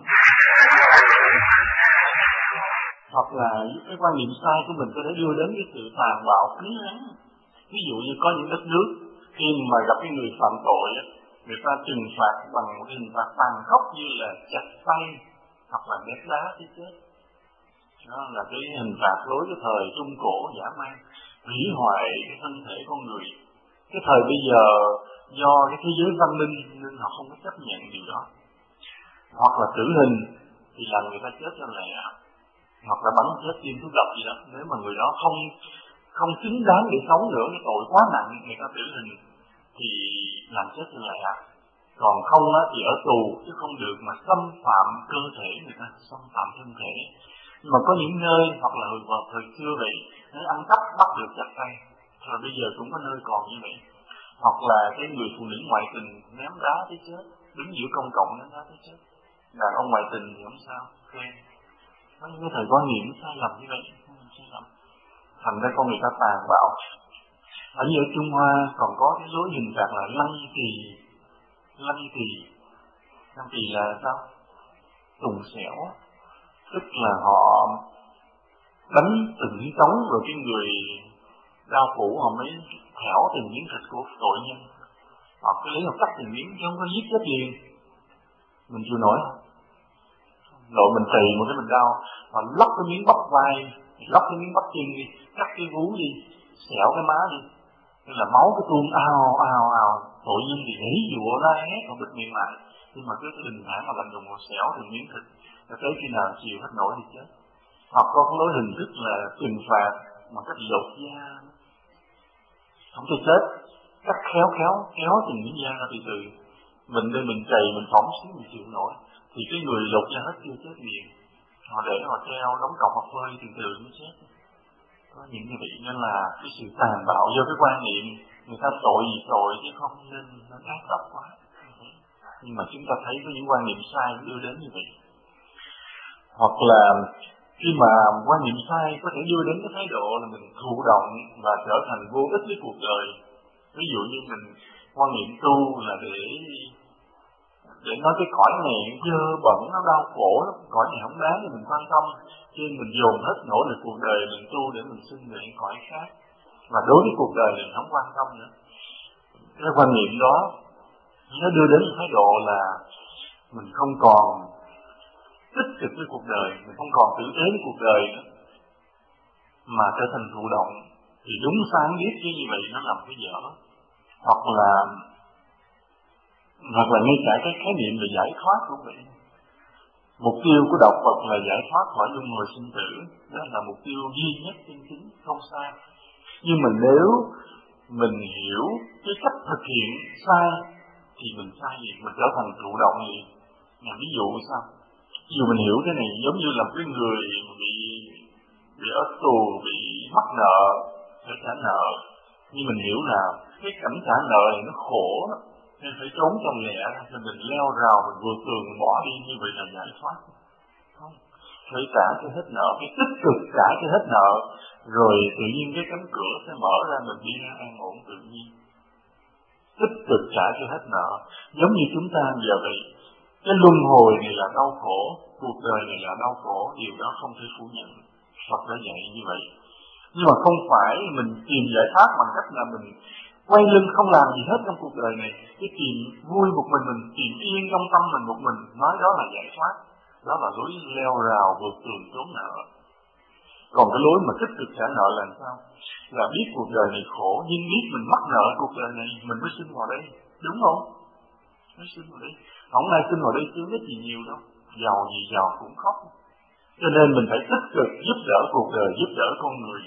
Hoặc là cái quan niệm sai của mình có thể đưa đến cái sự tàn bạo cứng rắn. Ví dụ như có những đất nước khi mà gặp cái người phạm tội, người ta trừng phạt bằng một hình phạt tàn khốc như là chặt tay hoặc là ném đá tới chết. Đó là cái hình phạt đối với thời Trung Cổ dã man, hủy hoại cái thân thể con người. Cái thời bây giờ do cái thế giới văn minh nên họ không có chấp nhận điều đó. Hoặc là tử hình thì làm người ta chết cho lẹ, hoặc là bắn chết tiêm thuốc độc gì đó. Nếu mà người đó không xứng đáng để sống nữa, cái tội quá nặng, người ta tử hình thì làm chết cho lẹ. Còn không á, thì ở tù, chứ không được mà xâm phạm cơ thể người ta, xâm phạm thân thể. Nhưng mà có những nơi, hoặc là vào thời xưa vậy, nếu ăn cắp bắt được chặt tay, rồi bây giờ cũng có nơi còn như vậy. Hoặc là cái người phụ nữ ngoại tình ném đá tới chết, đứng giữa công cộng ném đá tới chết. Đàn ông ngoại tình thì không sao, khen. Có những cái thời quan niệm sai lầm như vậy, thành ra con người ta tàn bạo. Ở như ở Trung Hoa còn có cái lối hình phạt là lăng kỳ. Lăng kỳ là sao? Tùng xẻo, tức là họ đánh từng miếng trống, rồi cái người đao phủ họ mới thẻo từng miếng thịt của tội nhân. Họ cứ lấy một cắt từng miếng chứ không có giết chết liền. Mình chịu nổi không? Đội mình tì một cái mình đau, họ lóc cái miếng bắp vai, lóc cái miếng bắp chân đi, cắt cái vú đi, xẻo cái má đi, nên là máu cái tuôn ào, tội nhân thì hỉ dụa la hét, họ bịt miệng lại, nhưng mà cứ bình thản mà lạnh lùng họ xẻo từng miếng thịt, rồi tới khi nào chịu hết nổi thì chết. Hoặc có cái lối hình thức là trừng phạt bằng cách lột da, không cho chết, cắt kéo từng miếng da ra từ từ, mình đây mình cày mình phỏng xíu mình chịu nổi. Thì cái người lột da hết chưa chết liền, họ để họ treo đóng cọc hoặc phơi từ từ mới chết. Có những cái vị nên là cái sự tàn bạo do cái quan niệm người ta tội gì tội chứ không nên nó ác độc quá. Nhưng mà chúng ta thấy có những quan niệm sai đưa đến như vậy. Hoặc là khi mà quan niệm sai có thể đưa đến cái thái độ là mình thụ động và trở thành vô ích với cuộc đời. Ví dụ như mình quan niệm tu là để nói cái cõi này dơ bẩn, nó đau khổ lắm, cõi này không đáng để mình quan tâm, cho nên mình dồn hết nỗ lực cuộc đời mình tu để mình sinh về những cõi khác, và đối với cuộc đời mình không quan tâm nữa. Cái quan niệm đó nó đưa đến thái độ là mình không còn tích cực với cuộc đời, mình không còn tử tế với cuộc đời nữa, mà trở thành thụ động. Thì đúng sáng biết chứ như vậy nó làm cái dở. Hoặc là ngay cả cái khái niệm về giải thoát cũng vậy. Mục tiêu của đạo Phật là giải thoát khỏi luân hồi sinh tử, đó là mục tiêu duy nhất chân chính, không sai. Nhưng mà nếu mình hiểu cái cách thực hiện sai thì mình sai gì, mình trở thành thụ động gì. Ví dụ sao? Ví dụ mình hiểu cái này giống như là cái người bị ở tù, bị mắc nợ, phải trả nợ. Nhưng mình hiểu là cái cảnh trả nợ này nó khổ đó, nên phải trốn cho lẹ, rồi mình leo rào, mình vượt tường, mình bỏ đi, như vậy là giải thoát. Không, phải trả cho hết nợ, phải tích cực trả cho hết nợ, rồi tự nhiên cái cánh cửa sẽ mở ra, mình đi ra an ổn tự nhiên. Tích cực trả cho hết nợ, giống như chúng ta giờ vậy. Cái luân hồi này là đau khổ, cuộc đời này là đau khổ, điều đó không thể phủ nhận. Phật đã dạy như vậy. Nhưng mà không phải mình tìm giải thoát bằng cách là mình quay lưng không làm gì hết trong cuộc đời này. Cái tìm vui một mình tìm yên trong tâm mình một mình, nói đó là giải thoát. Đó là lối leo rào vượt tường trốn nợ. Còn cái lối mà tích cực trả nợ là sao? Là biết cuộc đời này khổ, nhưng biết mình mắc nợ cuộc đời này, mình mới sinh vào đây, đúng không? Mới sinh vào đây. Không ai sinh vào đây chứ ít gì nhiều đâu, giàu gì giàu cũng khóc. Cho nên mình phải tích cực giúp đỡ cuộc đời, giúp đỡ con người.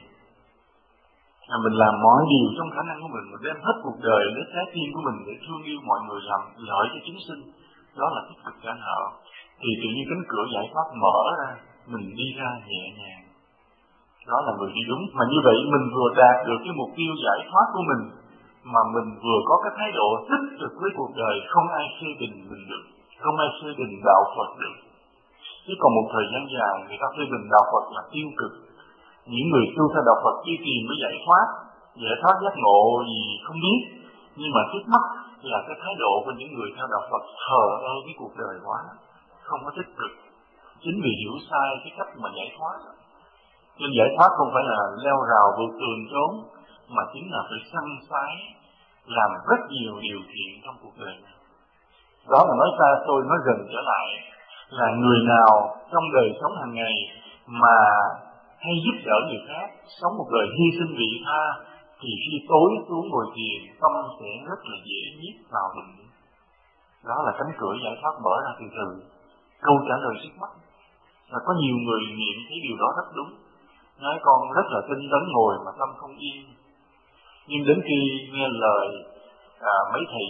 Mình làm mọi điều trong khả năng của mình đem hết cuộc đời đến trái tim của mình để thương yêu mọi người, làm lợi cho chúng sinh. Đó là tích cực trả nợ. Thì tự nhiên cánh cửa giải thoát mở ra, mình đi ra nhẹ nhàng. Đó là người đi đúng. Mà như vậy mình vừa đạt được cái mục tiêu giải thoát của mình, mà mình vừa có cái thái độ tích cực với cuộc đời, không ai phê bình mình được, không ai phê bình đạo Phật được. Chứ còn một thời gian dài người ta phê bình đạo Phật là tiêu cực. Những người tu theo đạo Phật đi tìm với giải thoát giác ngộ gì không biết, nhưng mà trước mắt là cái thái độ của những người theo đạo Phật thờ ơ với cuộc đời quá, không có tích cực. Chính vì hiểu sai cái cách mà giải thoát. Nhưng giải thoát không phải là leo rào vượt tường trốn, mà chính là phải săn sái làm rất nhiều điều thiện trong cuộc đời này. Đó là nói xa xôi, nói gần trở lại là người nào trong đời sống hàng ngày mà hay giúp đỡ người khác, sống một đời hy sinh vị tha, thì khi tối xuống ngồi thiền, tâm sẽ rất là dễ nhiếp vào định. Đó là cánh cửa giải thoát mở ra từ từ. Câu trả lời trước mắt. Và có nhiều người nghiệm thấy điều đó rất đúng. Nói con rất là tinh tấn ngồi mà tâm không yên. Nhưng đến khi nghe lời mấy thầy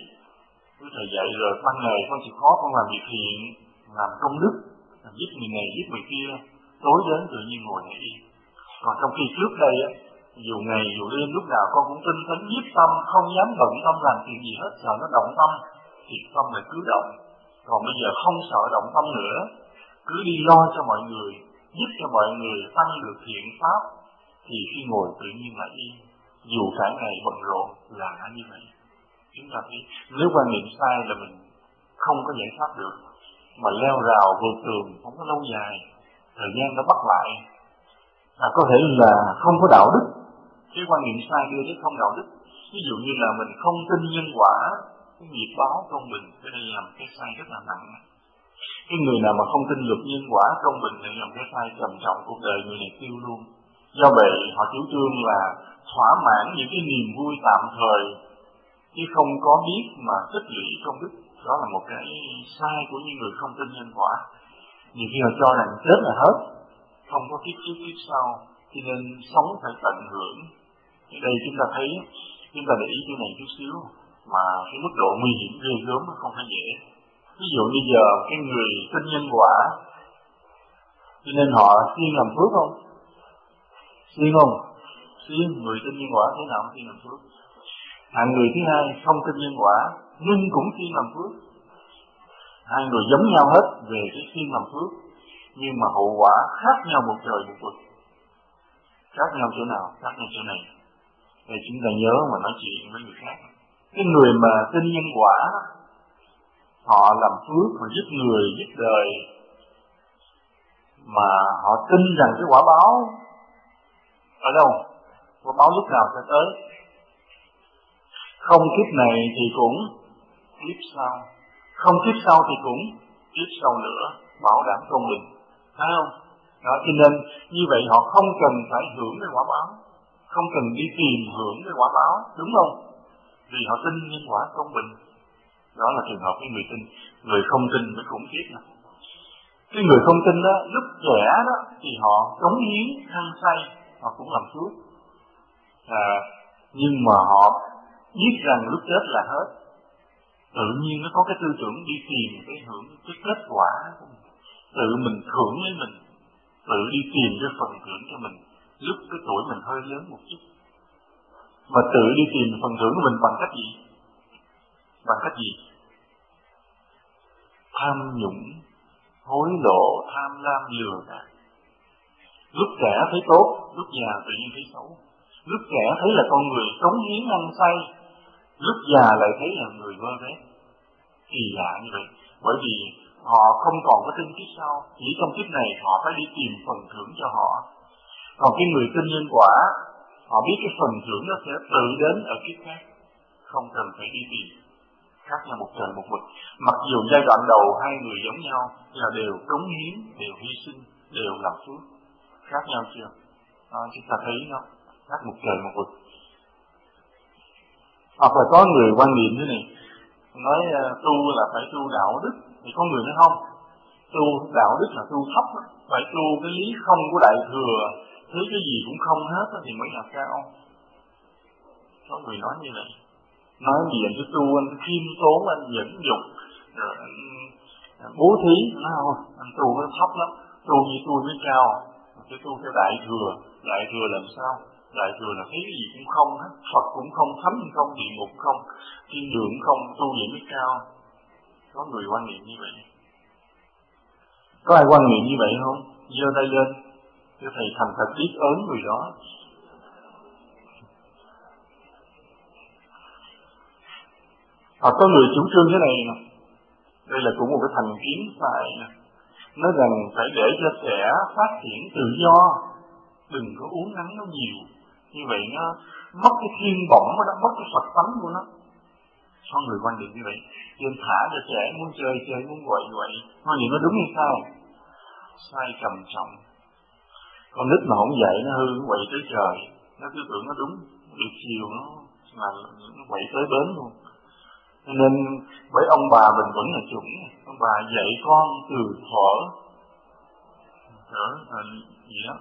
dạy rồi ban ngày con chịu khó con làm việc thiện, làm công đức, giúp người này giúp người kia, tối đến tự nhiên ngồi lại yên. Còn trong khi trước đây á, dù ngày dù đêm lúc nào con cũng tinh tấn nhiếp tâm, không dám bận tâm làm chuyện gì hết, sợ nó động tâm thì tâm lại cứ động. Còn bây giờ không sợ động tâm nữa, cứ đi lo cho mọi người, giúp cho mọi người tăng được thiện pháp, thì khi ngồi tự nhiên lại yên. Dù cả ngày bận rộn là như vậy. Chúng ta thấy nếu quan niệm sai là mình không có giải thoát được, mà leo rào vượt tường không có lâu dài, thời gian nó bắt lại. Có thể là không có đạo đức, cái quan niệm sai đưa đến không đạo đức. Ví dụ như là mình không tin nhân quả, cái nghiệp báo công bình, cái đây là một cái sai rất là nặng. Cái người nào mà không tin luật nhân quả công bình này là một cái sai trầm trọng, cuộc đời người này tiêu luôn. Do vậy họ chủ trương là thỏa mãn những cái niềm vui tạm thời, chứ không có biết mà tích lũy công đức. Đó là một cái sai của những người không tin nhân quả. Nhiều khi họ cho rằng chết là hết, không có kiếp trước kiếp sau, cho nên sống phải tận hưởng. Ở đây chúng ta thấy, chúng ta để ý chỗ này chút xíu, mà cái mức độ nguy hiểm ghê gớm không phải dễ. Ví dụ bây giờ cái người tin nhân quả, cho nên họ siêng làm phước không? Siêng không? Siêng, người tin nhân quả thế nào cũng siêng làm phước. Hạng người thứ hai không tin nhân quả nhưng cũng siêng làm phước. Hai người giống nhau hết về cái siêng làm phước, nhưng mà hậu quả khác nhau một trời một vực. Khác nhau chỗ nào? Khác nhau chỗ này. Để chúng ta nhớ mà nói chuyện với người khác. Cái người mà tin nhân quả, họ làm phước, họ giúp người, giúp đời, mà họ tin rằng cái quả báo ở đâu? Quả báo lúc nào sẽ tới. Không kiếp này thì cũng kiếp sau, không kiếp sau thì cũng kiếp sau nữa, bảo đảm công bình, thấy không? Đó, cho nên như vậy họ không cần phải hưởng cái quả báo, không cần đi tìm hưởng cái quả báo, đúng không? Vì họ tin nhân quả công bình. Đó là trường hợp cái người tin. Người không tin mới khủng khiếp này. Cái người không tin đó, lúc trẻ đó thì họ cống hiến hăng say, họ cũng làm phước. Nhưng mà họ biết rằng lúc chết là hết. Tự nhiên nó có cái tư tưởng đi tìm cái kết quả của mình. Tự mình thưởng lấy mình, tự đi tìm cái phần thưởng cho mình lúc cái tuổi mình hơi lớn một chút. Mà tự đi tìm phần thưởng của mình bằng cách gì? Bằng cách gì? Tham nhũng, hối lộ, tham lam, lừa gạt. Lúc trẻ thấy tốt, lúc già tự nhiên thấy xấu. Lúc trẻ thấy là con người cống hiến ăn say, lúc già lại thấy là người vơ vét. Kỳ lạ như vậy. Bởi vì họ không còn có tin kiếp sau, chỉ trong kiếp này họ phải đi tìm phần thưởng cho họ. Còn cái người tin nhân quả, họ biết cái phần thưởng nó sẽ tự đến ở kiếp khác, không cần phải đi tìm. Khác nhau một trời một vực. Mặc dù giai đoạn đầu hai người giống nhau là đều cống hiến, đều hy sinh, đều làm phước. Khác nhau chưa? Chúng ta thấy nó khác một trời một vực. Hoặc là có người quan niệm thế này, nói tu là phải tu đạo đức, thì có người nói không, tu đạo đức là tu thấp, phải tu cái lý không của Đại Thừa, thấy cái gì cũng không hết thì mới là cao. Có người nói như vậy, nói gì anh cứ tu, anh khiêm tốn, anh nhẫn nhục, rồi anh bố thí, nói không, anh tu nó thấp lắm, tu như tôi mới cao, cái tu theo Đại Thừa làm sao? Đại Thừa là thấy cái gì cũng không hết, Phật cũng không, Thánh không, địa ngục không, thiên đường không, tu vậy mới cao. Có người quan niệm như vậy. Có ai quan niệm như vậy không? Giơ tay lên, cho thầy thành thật biết ơn người đó. Hoặc có người chủ trương thế này nè, đây là cũng một cái thành kiến sai nè, nói rằng phải để cho trẻ phát triển tự do, đừng có uống nắng nó nhiều, như vậy nó mất cái thiên bổng của nó, mất cái Phật tánh của nó. Có người quan điểm như vậy, nên thả cho trẻ muốn chơi, muốn quậy. Quan điểm nó đúng hay sai? Sai trầm trọng. Con nít mà không dạy nó hư, quậy tới trời, nó cứ tưởng nó đúng, được chiều nó quậy tới bến luôn. Nên với ông bà mình vẫn là chuẩn, ông bà dạy con từ thuở gì đó,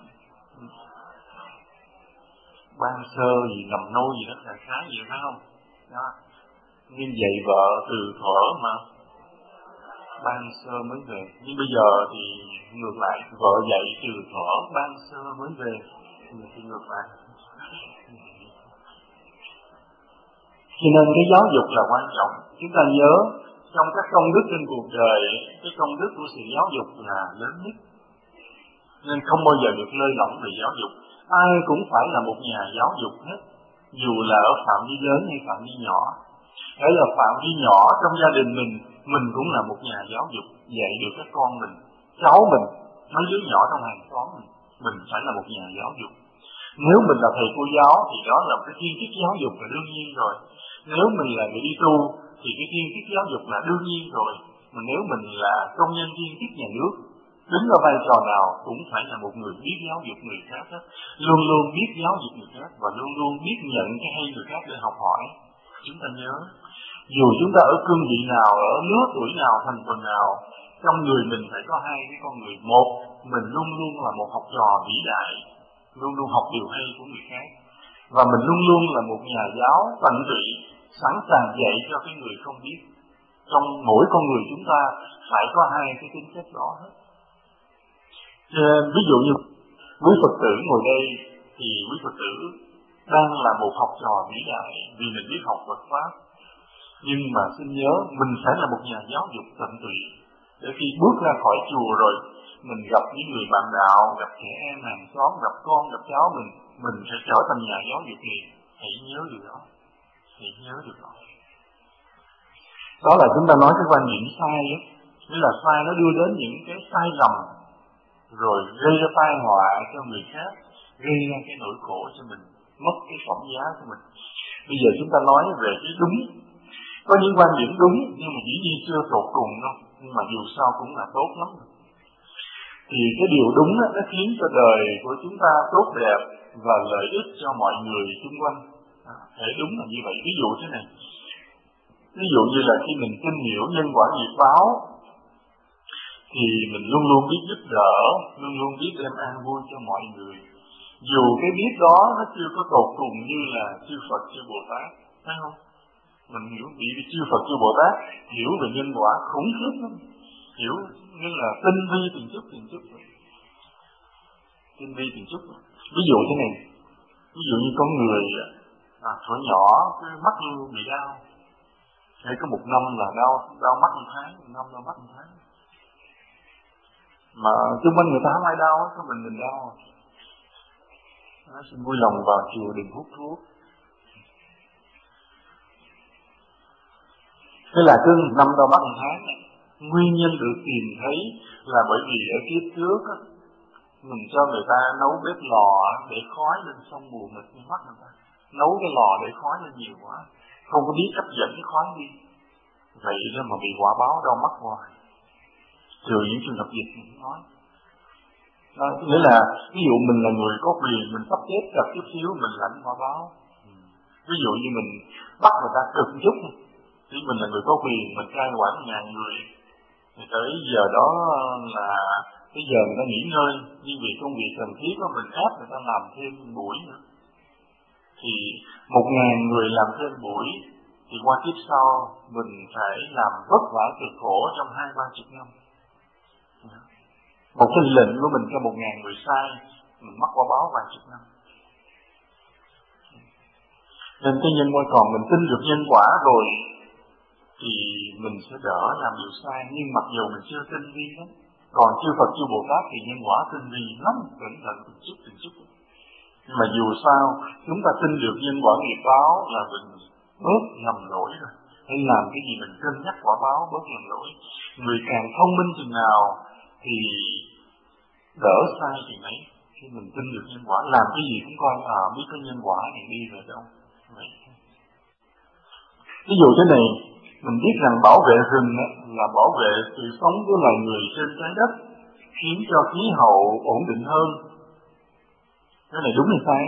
ban sơ gì nằm nôi gì đó, là khá gì phải không? Đó. Nhưng dạy vợ từ thuở mà ban sơ mới về. Nhưng bây giờ thì ngược lại, vợ dạy từ thuở ban sơ mới về, thì ngược lại. Cho nên cái giáo dục là quan trọng. Chúng ta nhớ, trong các công đức trên cuộc đời, cái công đức của sự giáo dục là lớn nhất. Nên không bao giờ được lơi lỏng về giáo dục. Ai cũng phải là một nhà giáo dục hết, dù là ở phạm vi lớn hay phạm vi nhỏ. Hay là phạm vi nhỏ trong gia đình mình cũng là một nhà giáo dục, dạy được các con mình, cháu mình, mấy đứa nhỏ trong hàng xóm mình phải là một nhà giáo dục. Nếu mình là thầy cô giáo thì đó là cái thiên chức giáo dục là đương nhiên rồi. Nếu mình là người đi tu thì cái thiên chức giáo dục là đương nhiên rồi. Mà nếu mình là công nhân viên chức nhà nước, đứng ở vai trò nào cũng phải là một người biết giáo dục người khác hết, luôn luôn biết giáo dục người khác và luôn luôn biết nhận cái hay người khác để học hỏi. Chúng ta nhớ, dù chúng ta ở cương vị nào, ở lứa tuổi nào, thành phần nào, trong người mình phải có hai cái con người. Một, mình luôn luôn là một học trò vĩ đại, luôn luôn học điều hay của người khác, và mình luôn luôn là một nhà giáo tận tụy, sẵn sàng dạy cho cái người không biết. Trong mỗi con người chúng ta phải có hai cái tính chất đó hết. Ví dụ như quý Phật tử ngồi đây thì quý Phật tử đang là một học trò vĩ đại vì mình biết học Phật Pháp. Nhưng mà xin nhớ, mình phải là một nhà giáo dục tận tụy, để khi bước ra khỏi chùa rồi, mình gặp những người bạn đạo, gặp trẻ em hàng xóm, gặp con, gặp cháu mình sẽ trở thành nhà giáo dục liền. Hãy nhớ điều đó. Hãy nhớ điều đó. Đó là chúng ta nói cái quan niệm sai ấy. Nghĩa là sai nó đưa đến những cái sai lầm, rồi gây ra tai họa cho người khác, gây ra cái nỗi khổ cho mình, mất cái phẩm giá của mình. Bây giờ chúng ta nói về cái đúng. Có những quan điểm đúng nhưng mà dĩ nhiên chưa tột cùng đâu, nhưng mà dù sao cũng là tốt lắm. Thì cái điều đúng đó, nó khiến cho đời của chúng ta tốt đẹp và lợi ích cho mọi người xung quanh. Thể đúng là như vậy. Ví dụ thế này, ví dụ như là khi mình tin hiểu nhân quả nghiệp báo thì mình luôn luôn biết giúp đỡ, luôn luôn biết đem an vui cho mọi người. Dù cái biết đó nó chưa có tột cùng như là chư Phật, chư Bồ Tát, thấy không? Mình hiểu bị chư Phật, chư Bồ Tát hiểu về nhân quả khủng khiếp lắm, hiểu như là tinh vi từng chút. Tinh vi từng chút. Ví dụ thế này, ví dụ như có người tuổi nhỏ cái mắt luôn bị đau, hay có một năm là đau mắt một tháng, một năm đau mắt một tháng, mà xung quanh người ta không ai đau, có mình đau. Xin vui lòng vào chùa đừng hút thuốc. Thế là cứ năm đau mắt một tháng. Nguyên nhân được tìm thấy là bởi vì ở kiếp trước mình cho người ta nấu bếp lò để khói lên xong mù mịt như mắt người ta. Nấu cái lò để khói lên nhiều quá, không có biết cách dẫn khói đi. Vậy đó mà bị quả báo đau mắt hoài. Trừ những trường hợp dịch mình nói. Đó, nghĩa là ví dụ mình là người có quyền, mình sắp xếp gặp chút xíu mình lãnh quả báo. Ví dụ như mình bắt người ta cực chút, thì mình là người có quyền, mình cai quản 1000 người, thì tới giờ đó là cái giờ người ta nghỉ ngơi, nhưng vì công việc cần thiết đó mình ép người ta làm thêm buổi nữa, thì 1000 người làm thêm buổi, thì qua kiếp sau mình phải làm vất vả cực khổ trong 20-30 năm. Một cái lệnh của mình cho 1000 người sai, mình mắc quả báo vài chục năm. Nên cái nhân quả, còn mình tin được nhân quả rồi thì mình sẽ đỡ làm điều sai, nhưng mặc dù mình chưa tinh vi lắm. Còn chư Phật, chư Bồ Tát thì nhân quả tinh vi lắm, cẩn thận từng chút. Nhưng mà dù sao chúng ta tin được nhân quả nghiệp báo là mình bớt lầm lỗi rồi. Hay làm cái gì mình cân nhắc quả báo, bớt lầm lỗi. Người càng thông minh chừng nào thì đỡ sai chừng ấy. Khi mình tin được nhân quả, làm cái gì cũng coi biết có nhân quả thì đi về đâu. Vậy. Ví dụ thế này, mình biết rằng bảo vệ rừng là bảo vệ sự sống của loài người trên trái đất, khiến cho khí hậu ổn định hơn. Cái này đúng hay sai?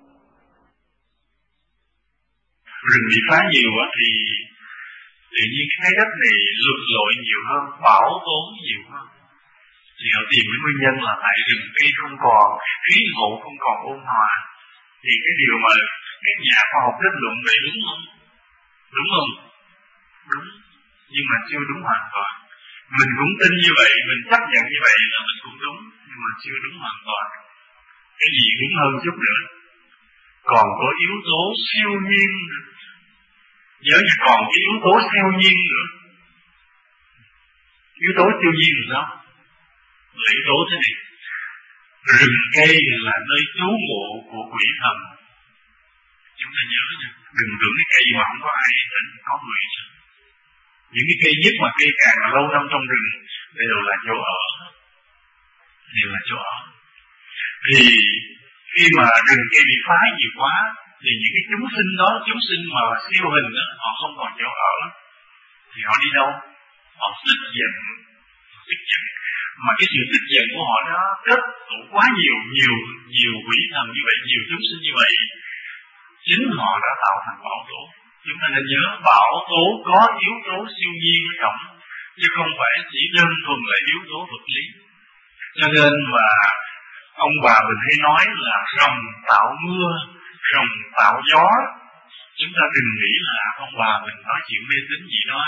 Rừng bị phá nhiều thì tự nhiên cái trái đất này lụt lội nhiều hơn, bão tố nhiều hơn. Thì họ tìm cái nguyên nhân là tại rừng cây không còn, khí hậu không còn ôn hòa. Thì cái điều mà các nhà khoa học kết luận về đúng không? Đúng không? Đúng, nhưng mà chưa đúng hoàn toàn. Mình cũng tin như vậy, mình chấp nhận như vậy là mình cũng đúng, nhưng mà chưa đúng hoàn toàn. Cái gì đúng hơn chút nữa? Còn có yếu tố siêu nhiên nữa. Nhớ như còn cái yếu tố siêu nhiên nữa. Yếu tố siêu nhiên là sao? Là yếu tố thế này. Rừng cây là nơi trú ngụ của quỷ thần. Chúng ta nhớ nha, đừng tưởng cái cây mà không có ai đến, có người. Những cái cây nhất mà cây càng lâu năm trong rừng đều là chỗ ở. Đều là chỗ ở. Thì khi mà rừng cây bị phá nhiều quá, thì những cái chúng sinh đó, chúng sinh mà siêu hình đó, họ không còn chỗ ở. Thì họ đi đâu? Họ tức giận. Mà cái sự tức giận của họ nó kết tụ quá nhiều quỷ thần như vậy, nhiều chúng sinh như vậy, chính họ đã tạo thành bão tố. Chúng ta nên nhớ bão tố có yếu tố siêu nhiên ở trong, chứ không phải chỉ đơn thuần là yếu tố vật lý. Cho nên mà ông bà mình hay nói là rồng tạo mưa, rồng tạo gió. Chúng ta đừng nghĩ là ông bà mình nói chuyện mê tín gì đó.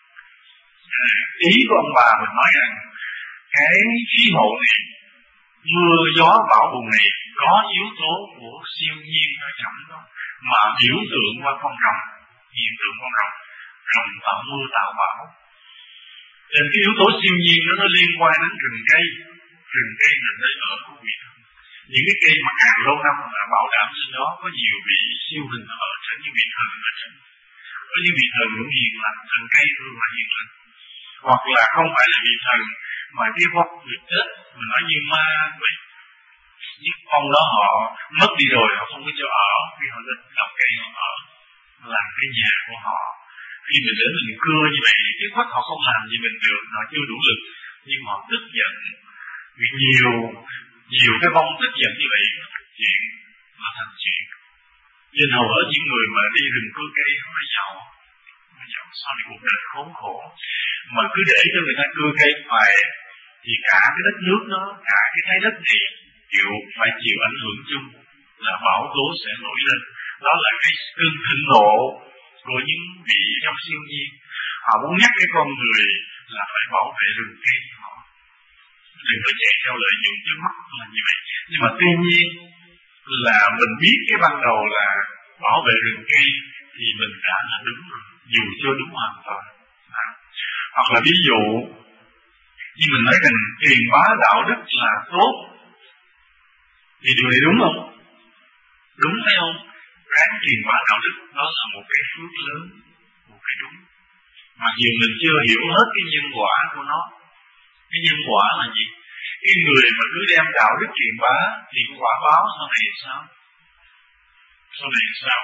Ý của ông bà mình nói rằng cái khí hậu này, mưa gió bão bùng này có yếu tố của siêu nhiên ở trong đó, mà biểu tượng qua con rồng, hiện tượng con rồng, rồng tạo mưa tạo bão. Nên cái yếu tố siêu nhiên đó nó liên quan đến rừng cây là nơi ở của quỷ thần. Những cái cây mà càng lâu năm là bảo đảm trên đó có nhiều vị siêu hình ở trên, những vị thần ở trên. Có những vị thần cũng hiền lành, thần cây luôn là hiền lành. Hoặc là không phải là vị thần mà cái vật việc chết, mình nói như ma vậy. Những con đó họ mất đi rồi, họ không có chỗ ở, khi họ lên trồng cây họ ở, làm cái nhà của họ. Khi mình đến mình cưa như vậy, cái mắt họ không làm gì mình được, họ chưa đủ lực, nhưng họ tức giận. Vì nhiều cái vong tức giận như vậy, chuyện nó thành chuyện. Nên hầu hết những người mà đi rừng cưa cây không phải giàu, sau này cuộc đời khốn khổ. Mà cứ để cho người ta cưa cây hoài, thì cả cái đất nước đó, cả cái trái đất này phải chịu ảnh hưởng chung, là bão tố sẽ nổi lên. Đó là cái cơn thịnh nộ của những vị trong siêu nhiên. Họ muốn nhắc cái con người là phải bảo vệ rừng cây họ, đừng có chạy theo lợi nhuận trước mắt là như vậy. Nhưng mà tuy nhiên là mình biết cái ban đầu là bảo vệ rừng cây thì mình đã là đúng rồi, dù chưa đúng hoàn toàn. Hoặc là ví dụ như mình nói rằng truyền bá đạo đức là tốt, thì điều này đúng không? Đúng phải không? Ráng truyền bá đạo đức đó là một cái phước lớn, một cái đúng. Mà dù mình chưa hiểu hết cái nhân quả của nó. Cái nhân quả là gì? Cái người mà cứ đem đạo đức truyền bá thì quả báo sau này sao? Sau này sao?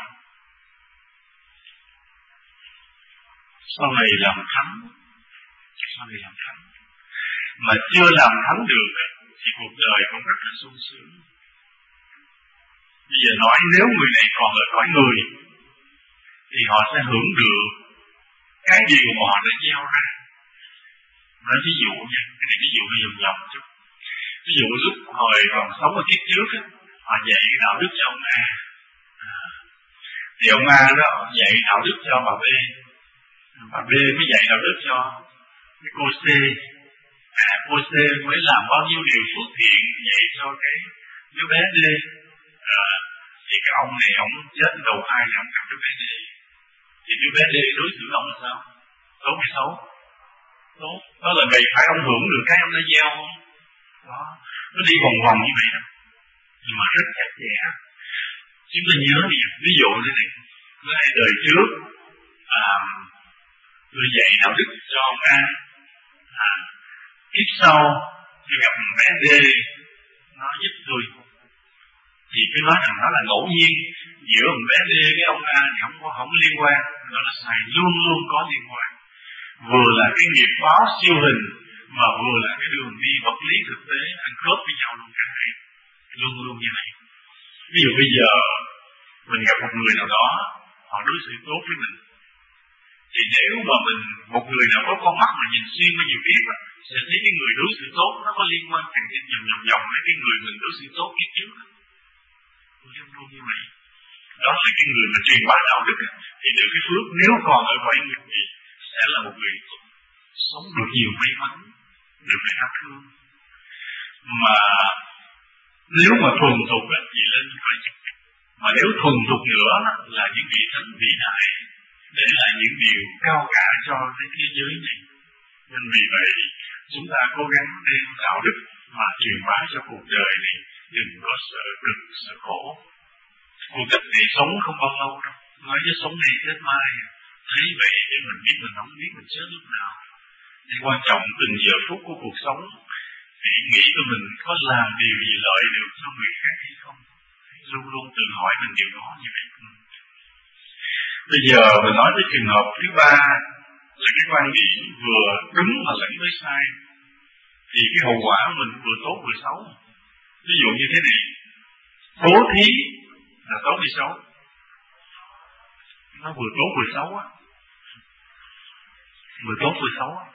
Sau này làm thánh. Sau này làm thánh. Mà chưa làm thánh được thì cuộc đời cũng rất là sung sướng. Bây giờ nói nếu người này còn ở cõi người thì họ sẽ hưởng được cái điều mà họ đã gieo ra. Nói ví dụ nha, cái này ví dụ hơi vòng vòng chút. Ví dụ lúc hồi còn sống ở kiếp trước á, họ dạy cái đạo đức cho ông A. Thì ông A đó dạy đạo đức cho bà B. Bà B mới dạy đạo đức cho cái cô C. Cô C mới làm bao nhiêu điều phước thiện dạy cho cái đứa bé D. Thì cái ông này ông chết đầu hai là ông gặp đứa bé D. Thì đứa bé D đối xử ông là sao? Tốt hay xấu? Tốt. Đó là vậy phải ông hưởng được cái ông đã gieo không? Đó. Nó đi vòng vòng như vậy đó. Nhưng mà rất chặt chẽ. Chúng ta nhớ đi, ví dụ như này, đời trước tôi dạy đạo đức cho ông A. Kiếp sau tôi gặp một bé D, nó giúp tôi. Thì cứ nói rằng nó là ngẫu nhiên, giữa một bé D với ông A thì không liên quan, nó là sai, luôn luôn có liên quan. Vừa là cái nghiệp báo siêu hình, mà vừa là cái đường đi vật lý thực tế ăn khớp với nhau luôn cả hai, luôn luôn như này. Ví dụ bây giờ mình gặp một người nào đó, họ đối xử tốt với mình, thì nếu mà một người nào có con mắt mà nhìn xuyên bao nhiêu biết sẽ thấy cái người đối xử tốt nó có liên quan thành vòng với cái người mình đối xử tốt kiếp trước. Luôn như vậy. Đó là cái người mà truyền bá đạo đức thì được cái phước, nếu còn ở quanh người thì sẽ là một người sống được nhiều may mắn, được người ta thương. Mà nếu mà thuần thục thì lên phải, mà nếu thuần thục nữa là những vị thánh vĩ đại, để lại những điều cao cả cho cái thế giới này. Nên vì vậy chúng ta cố gắng đem đạo đức mà truyền bá cho cuộc đời này, đừng có sợ cực, sợ khổ. Cuộc đời này sống không bao lâu đâu, nói chứ sống này chết mai. Thấy vậy nhưng mình biết mình không biết mình chết lúc nào. Thì quan trọng từng giờ phút của cuộc sống thì nghĩ của mình có làm điều gì lợi được cho người khác hay không. Luôn luôn tự hỏi mình điều đó như vậy. Bây giờ mình nói tới trường hợp thứ ba là cái quan điểm vừa đúng mà lẫn với sai. Thì cái hậu quả của mình vừa tốt vừa xấu. Ví dụ như thế này, bố thí là tốt hay xấu? Nó vừa tốt vừa xấu á. Vừa tốt vừa xấu á.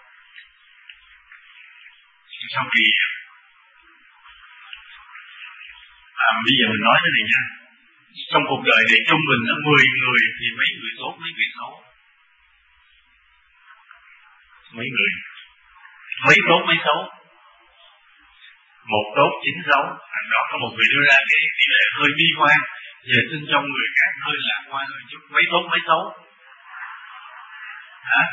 Sau khi bây giờ mình nói cái này nha. Trong cuộc đời này trung bình là 10 người thì mấy người tốt mấy người xấu? Mấy người? Mấy tốt mấy xấu? Một tốt 9 xấu. Đó có một người đưa ra cái tỷ lệ hơi bi quan, giờ xin cho người khác hơi lạc quan hơn chút. Mấy tốt mấy xấu? Hả?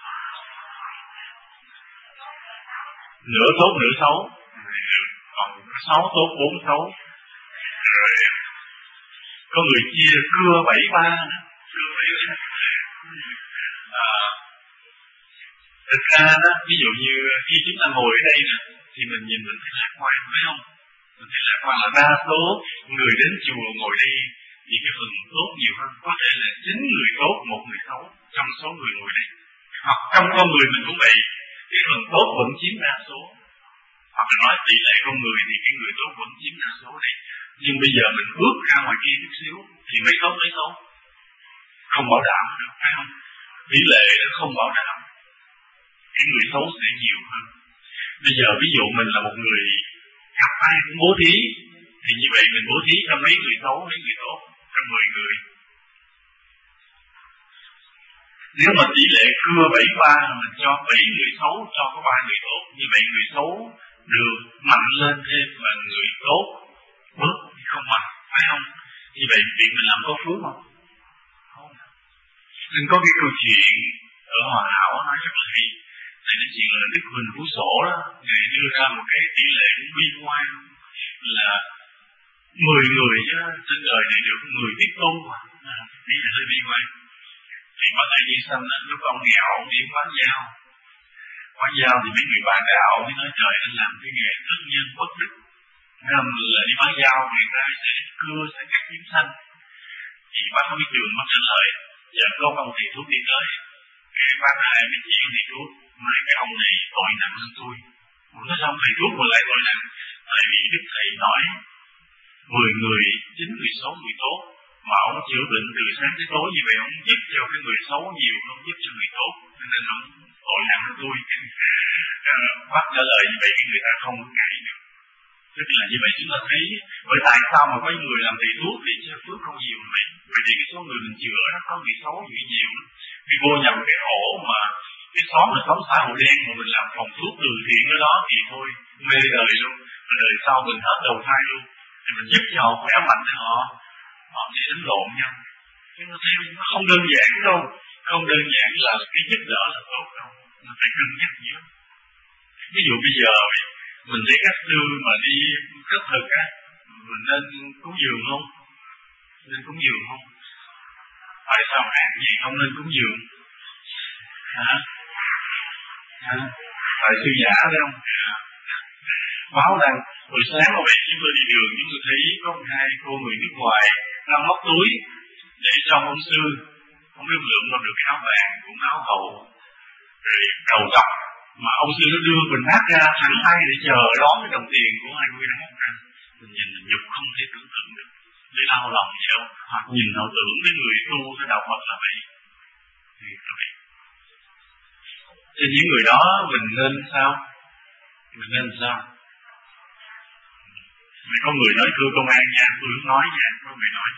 Nửa tốt nửa xấu. Còn 6 tốt 4 xấu. Rồi có người chia cưa 7-3. Thực ra đó, ví dụ như khi chúng ta ngồi ở đây nè, thì mình nhìn mình thấy lạc quan, phải không? Mình thấy lạc quan là đa số người đến chùa ngồi đây thì cái phần tốt nhiều hơn, có thể là 9 người tốt, 1 người xấu trong số người ngồi đây. Hoặc trong con người mình cũng vậy, cái phần tốt vẫn chiếm đa số. Hoặc là nói tỷ lệ con người thì cái người tốt vẫn chiếm đa số này. Nhưng bây giờ mình bước ra ngoài kia chút xíu thì mấy tốt mấy xấu không bảo đảm được, phải không? Tỷ lệ nó không bảo đảm, cái người xấu sẽ nhiều hơn. Bây giờ ví dụ mình là một người gặp ai cũng bố thí, Thì như vậy mình bố thí cho mấy người xấu, mấy người tốt, trong 10 người. Nếu mà tỷ lệ cưa 73 là mình cho 7 người xấu, cho có 3 người tốt. Như vậy người xấu được mạnh lên thêm và người tốt bớt không mạnh, phải không? Như vậy việc mình làm có phước không? Không. Nên có cái câu chuyện ở Hòa Hảo nói rất là hay. Tại cái chuyện là Đức Huỳnh Phú Sổ đó, Ngài đưa ra một cái tỷ lệ bi quan là 10 người chứ trên đời này được 10 tiết tôn mà. Đi là hơi bi quan. Thì bác Ai Di Sanh lúc ông nghèo, ông đi quán giao. Quán giao thì mấy người bà đạo mới nói trời anh làm cái nghề thất nhân bất đức. Nên là đi bán giao người ta sẽ cưa, sẽ cắt kiếm xanh. Thì bác không biết đường, bác trả lời giờ có ông thầy thuốc đi tới. Cái bác nói em chỉ thầy thuốc, mà cái ông này tội nặng hơn tôi. Nói sao ông thầy thuốc mà lại tội nặng? Tại vì Đức Thầy nói 10 người, 9 người xấu, người tốt. Mà ông chữa bệnh từ sáng tới tối như vậy, ông giúp cho cái người xấu nhiều, không giúp cho người tốt. Nên ông tội nặng hơn tôi. Bác trả lời như vậy cái người ta không có cãi được. Tức là như vậy chúng ta thấy, bởi tại sao mà có người làm thầy thuốc thì phước không nhiều như vậy? Bởi vì cái số người mình chữa nó có người xấu nhiều. Vì vô nhầm cái ổ mà cái xóm là xóm xã hội đen mà mình làm phòng thuốc từ thiện ở đó thì thôi mê đời luôn. Mà đời sau mình hết đầu thai luôn. Thì mình giúp cho họ khỏe mạnh cho họ sẽ đánh lộn nhau. Nhưng mà theo nó không đơn giản đâu. Không đơn giản là cái giúp đỡ là tốt đâu. Mình phải cân nhắc nhiều. Ví dụ bây giờ mình thấy các sư mà đi cất thực á, mình nên cúng dường không? Nên cúng dường không? Tại sao hạng gì không nên cúng dường? Hả? Tại sư giả phải không? Báo rằng buổi sáng mà vậy chúng tôi đi đường, chúng tôi thấy có hai cô người nước ngoài đang móc túi để cho ông sư, không biết lượng đâu được áo vàng, cũng áo hậu, rồi đầu tóc. Mà ông sư nó đưa bình bát ra thẳng tay để chờ đón cái đồng tiền của hai người đó ra. Mình nhìn mình nhục không thể tưởng tượng được. Để đau lòng gì đâu. Hoặc nhìn họ tưởng cái người tu cái đạo Phật là vậy. Thì vậy. Cho những người đó mình nên sao? Mình nên sao? Mà có người nói thưa công an nha, tôi không nói nha, có người nói.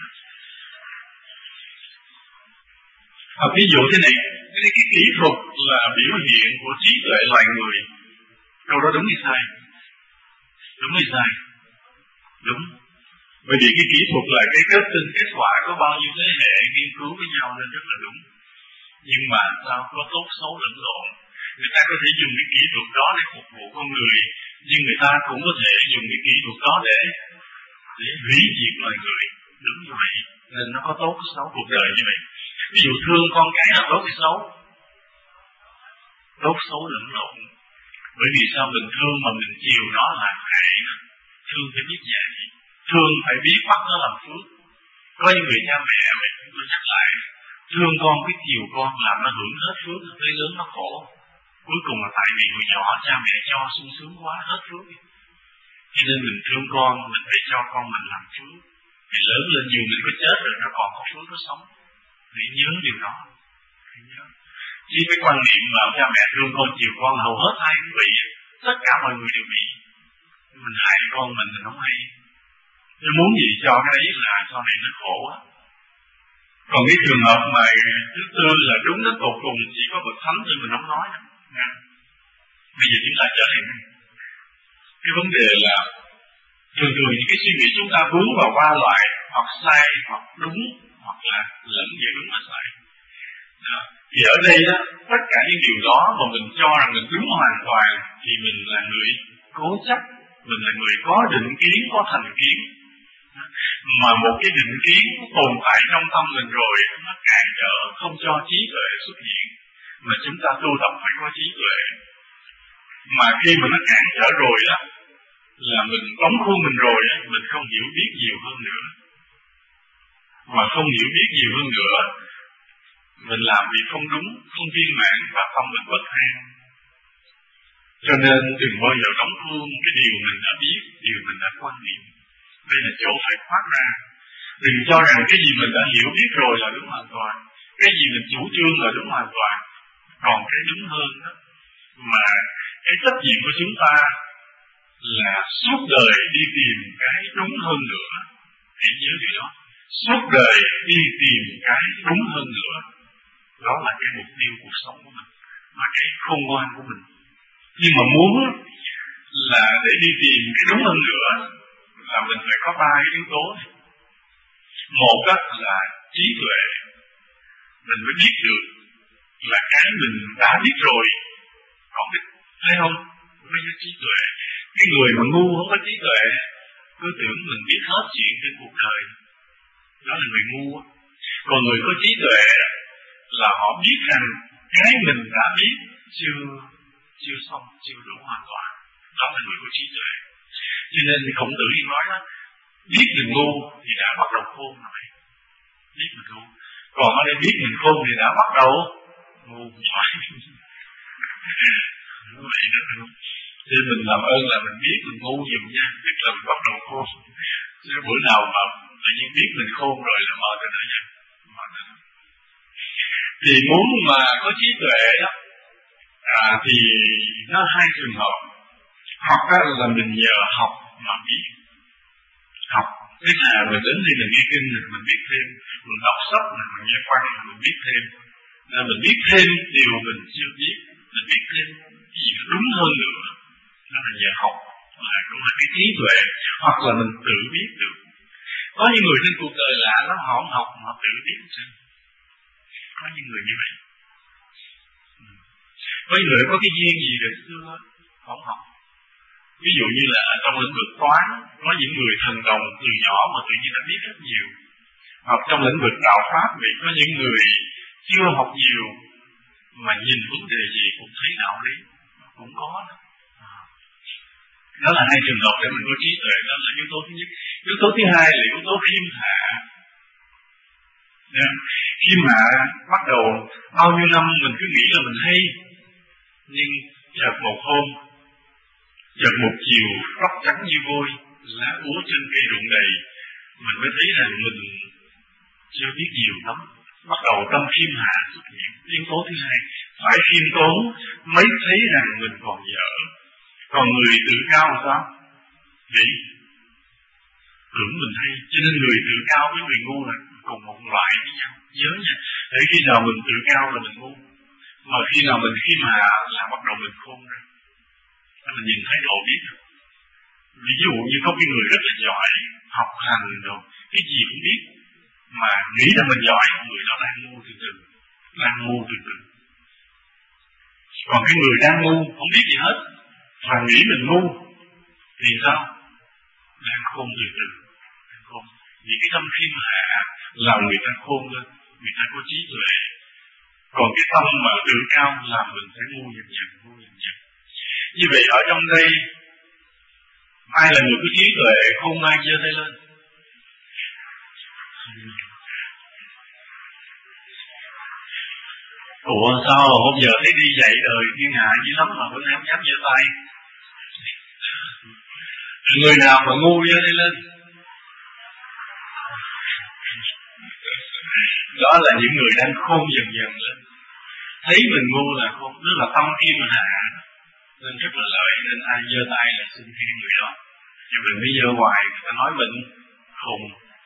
Ví dụ thế này, cái kỹ thuật là biểu hiện của trí tuệ loài người. Câu đó đúng hay sai? Đúng hay sai? Đúng. Bởi vì cái kỹ thuật là cái kết quả có bao nhiêu thế hệ nghiên cứu với nhau nên rất là đúng. Nhưng mà sao có tốt xấu lẫn lộn. Người ta có thể dùng cái kỹ thuật đó để phục vụ con người, nhưng người ta cũng có thể dùng cái kỹ thuật đó để hủy diệt loài người. Đúng như vậy. Nên nó có tốt có xấu cuộc đời như vậy. Ví dụ thương con cái là tốt hay xấu? Tốt xấu lẫn lộn. Bởi vì sao mình thương mà mình chiều nó làm hại nó. Thương phải biết dạy. Thương phải biết bắt nó làm phước. Có những người cha mẹ vậy, tôi nhắc lại, thương con biết chiều con làm nó hưởng hết phước, tới lớn nó khổ. Cuối cùng là tại vì hồi nhỏ cha mẹ cho sung sướng quá hết phước. Cho nên mình thương con, mình phải cho con mình làm phước. Thì lớn lên dù mình có chết rồi nó còn có phước nó sống. Hãy nhớ điều đó. Hãy nhớ. Chỉ cái quan niệm mà cha mẹ thương con chiều con hầu hết ai cũng bị. Tất cả mọi người đều bị. Mình hại con mình không hay. Nếu muốn gì cho cái đấy là sau này nó khổ á. Còn cái trường hợp mà thứ tư là đúng đến tột cùng chỉ có bậc thánh thì mình không nói. Bây giờ chúng ta trở lại cái vấn đề là thường những cái suy nghĩ chúng ta vướng vào ba loại hoặc sai hoặc đúng hoặc là lẫn giữa đúng và sai. Thì ở đây đó, tất cả những điều đó mà mình cho rằng mình đúng hoàn toàn thì mình là người cố chấp, mình là người có định kiến, có thành kiến. Mà một cái định kiến tồn tại trong tâm mình rồi nó cản trở không cho trí tuệ xuất hiện. Mà chúng ta tu tập phải có trí tuệ. Mà khi mà nó cản trở rồi đó là mình đóng khuôn mình rồi đó, mình không hiểu biết nhiều hơn nữa. Mà không hiểu biết nhiều hơn nữa, mình làm việc không đúng, không viên mãn và tâm mình bất an. Cho nên đừng bao giờ đóng khuôn cái điều mình đã biết, điều mình đã quan niệm. Đây là chỗ phải thoát ra. Đừng cho rằng cái gì mình đã hiểu biết rồi là đúng hoàn toàn. Cái gì mình chủ trương là đúng hoàn toàn. Còn cái đúng hơn đó, mà cái trách nhiệm của chúng ta là suốt đời đi tìm cái đúng hơn nữa. Hãy nhớ điều đó. Suốt đời đi tìm cái đúng hơn nữa. Đó là cái mục tiêu cuộc sống của mình, mà cái khôn ngoan của mình. Nhưng mà muốn là để đi tìm cái đúng hơn nữa là mình phải có 3 yếu tố. Một là trí tuệ. Mình mới biết được là cái mình đã biết rồi. Còn thấy không? Mới có trí tuệ. Cái người mà ngu không có trí tuệ, cứ tưởng mình biết hết chuyện trên cuộc đời, đó là người ngu. Còn người có trí tuệ là họ biết rằng cái mình đã biết chưa xong, chưa đủ hoàn toàn. Đó là người có trí tuệ. Cho nên Khổng Tử nói đó, biết mình ngu thì đã bắt đầu khôn rồi. Biết mình ngu. Còn ở đây biết mình khôn thì đã bắt đầu ngu giỏi. Vậy đó không? Thì mình làm ơn là mình biết mình ngu dùm nha, tức là mình bắt đầu khôn. Chứ bữa nào mà tự nhiên biết mình khôn rồi là mệt rồi đó nha. Thì muốn mà có trí tuệ đó, thì nó 2 trường hợp. Hoặc là mình nhờ học mà biết. Học, tức là mình đến đây mình nghe kinh mình biết thêm, mình đọc sách mình nghe văn mình biết thêm. Mình biết thêm điều mình chưa biết, mình biết thêm gì đúng hơn nữa. Đó là nhờ học, là cũng là cái trí tuệ. Hoặc là mình tự biết được. Có những người trên cuộc đời lạ lắm, họ không học mà tự biết sao. Có những người như vậy. Có những người có cái duyên gì rồi xưa không học. Ví dụ như là trong lĩnh vực toán, có những người thần đồng từ nhỏ mà tự nhiên đã biết rất nhiều. Hoặc trong lĩnh vực đạo pháp, vì có những người chưa học nhiều mà nhìn vấn đề gì cũng thấy đạo lý, cũng có đó. Đó là 2 trường hợp để mình có trí tuệ. Đó là yếu tố thứ nhất. Yếu tố thứ hai là yếu tố khiêm hạ. Khiêm hạ bắt đầu bao nhiêu năm mình cứ nghĩ là mình hay, nhưng chợt một hôm, chợt một chiều tóc trắng như vôi, lá úa trên cây rụng đầy, mình mới thấy rằng mình chưa biết nhiều lắm. Bắt đầu tâm khiêm hạ xuất hiện. Yếu tố thứ hai, phải khiêm tốn mới thấy rằng mình còn dở. Còn người tự cao là sao? Nghĩ tưởng mình hay. Cho nên người tự cao với người ngu là cùng một loại với nhau. Nhớ nha. Để khi nào mình tự cao là mình ngu, mà khi nào mình khiêm hạ là bắt đầu mình khôn rồi. Mình nhìn thấy độ biết. Ví dụ như có cái người rất là giỏi, học hành rồi, cái gì cũng biết, mà nghĩ là mình giỏi, người đó đang ngu từ từ. Đang ngu từ từ. Còn cái người đang ngu, không biết gì hết, mà nghĩ mình ngu, thì sao? Đang khôn từ từ. Vì cái tâm khiêm hạ làm người ta khôn lên, người ta có trí tuệ. Còn cái tâm mà tự cao làm mình phải ngu dần dần. Như vậy ở trong đây, ai là người có trí tuệ khôn ngoan giơ tay lên. Ủa sao hôm giờ thấy đi dạy đời thiên hạ dữ lắm mà vẫn không dám giơ tay. Người nào mà ngu giơ tay lên. Đó là những người đang khôn dần dần lên. Thấy mình ngu là khôn, đó là tâm khiêm hạ. Nên rất là lợi, nên ai giơ tay là xin khen người đó. Nhưng mình mới giơ hoài, người ta nói mình khùng.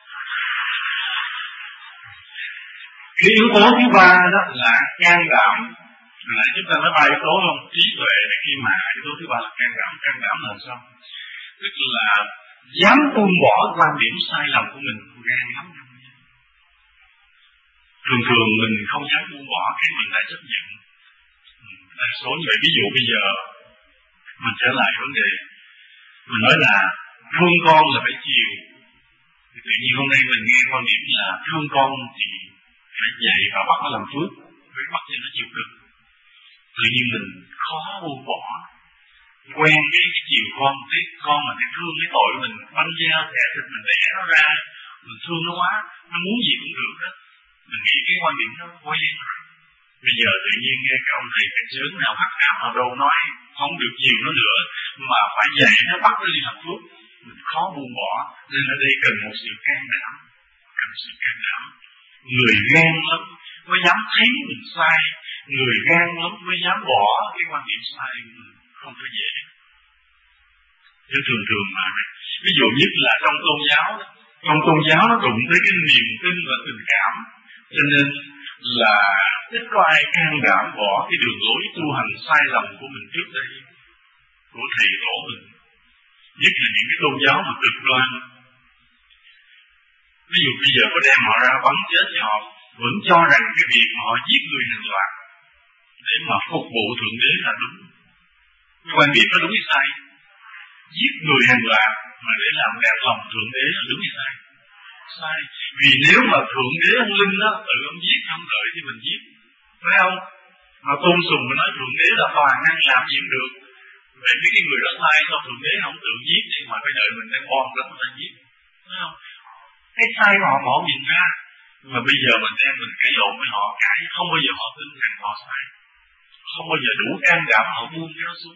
Cái yếu tố thứ ba đó là can đảm. Nãy chúng ta nói 3 yếu tố không? Trí tuệ là khi mà yếu tố thứ ba là can đảm. Can đảm là sao? Tức là dám buông bỏ quan điểm sai lầm của mình, gan lắm. Thường thường mình không dám buông bỏ cái mình đã chấp nhận. Đa số như vậy. Ví dụ bây giờ mình trở lại vấn đề, mình nói là thương con là phải chiều. Tự nhiên hôm nay mình nghe quan điểm là thương con thì phải dạy và bắt nó làm phước, phải bắt cho nó chịu cực. Tự nhiên mình khó buông bỏ. Quen cái chiều con, cái con mà cái thương cái tội mình banh da thẻ thịt mình đẻ nó ra, mình thương nó quá, nó muốn gì cũng được đó. Mình nghĩ cái quan điểm nó quen rồi. Bây giờ tự nhiên nghe cái ông thầy cảnh sớm nào hắc ám nào đâu nói không được chiều nó nữa, mà phải dạy nó bắt nó đi làm phước, mình khó buông bỏ. Nên ở đây cần một sự can đảm. Cần sự can đảm. Người gan lắm mới dám thấy mình sai, người gan lắm mới dám bỏ cái quan điểm sai của mình, không có dễ. Chứ thường thường mà ví dụ nhất là trong tôn giáo nó đụng tới cái niềm tin và tình cảm, cho nên là ít có ai can đảm bỏ cái đường lối tu hành sai lầm của mình trước đây, của thầy tổ mình, nhất là những cái tôn giáo mà cực đoan. Ví dụ bây giờ có đem họ ra bắn chết thì họ vẫn cho rằng cái việc mà họ giết người hàng loạt để mà phục vụ Thượng Đế là đúng. Cái quan điểm đó đúng hay sai? Giết người hàng loạt mà để làm đẹp lòng Thượng Đế là đúng hay sai? Sai. Vì nếu mà Thượng Đế ông linh đó tự ông giết không đợi thì mình giết, phải không? Mà tôn sùng mà nói Thượng Đế là toàn năng làm gì cũng được. Vậy mấy cái người đó sai, sao Thượng Đế không tự giết thì mà phải đợi mình đang bom đó người ta giết, phải không? Cái sai họ bỏ nhìn ra, mà bây giờ mình đem mình cãi lộn với họ, cãi không bao giờ họ tin rằng họ sai, không bao giờ đủ can đảm họ buông cái đó xuống.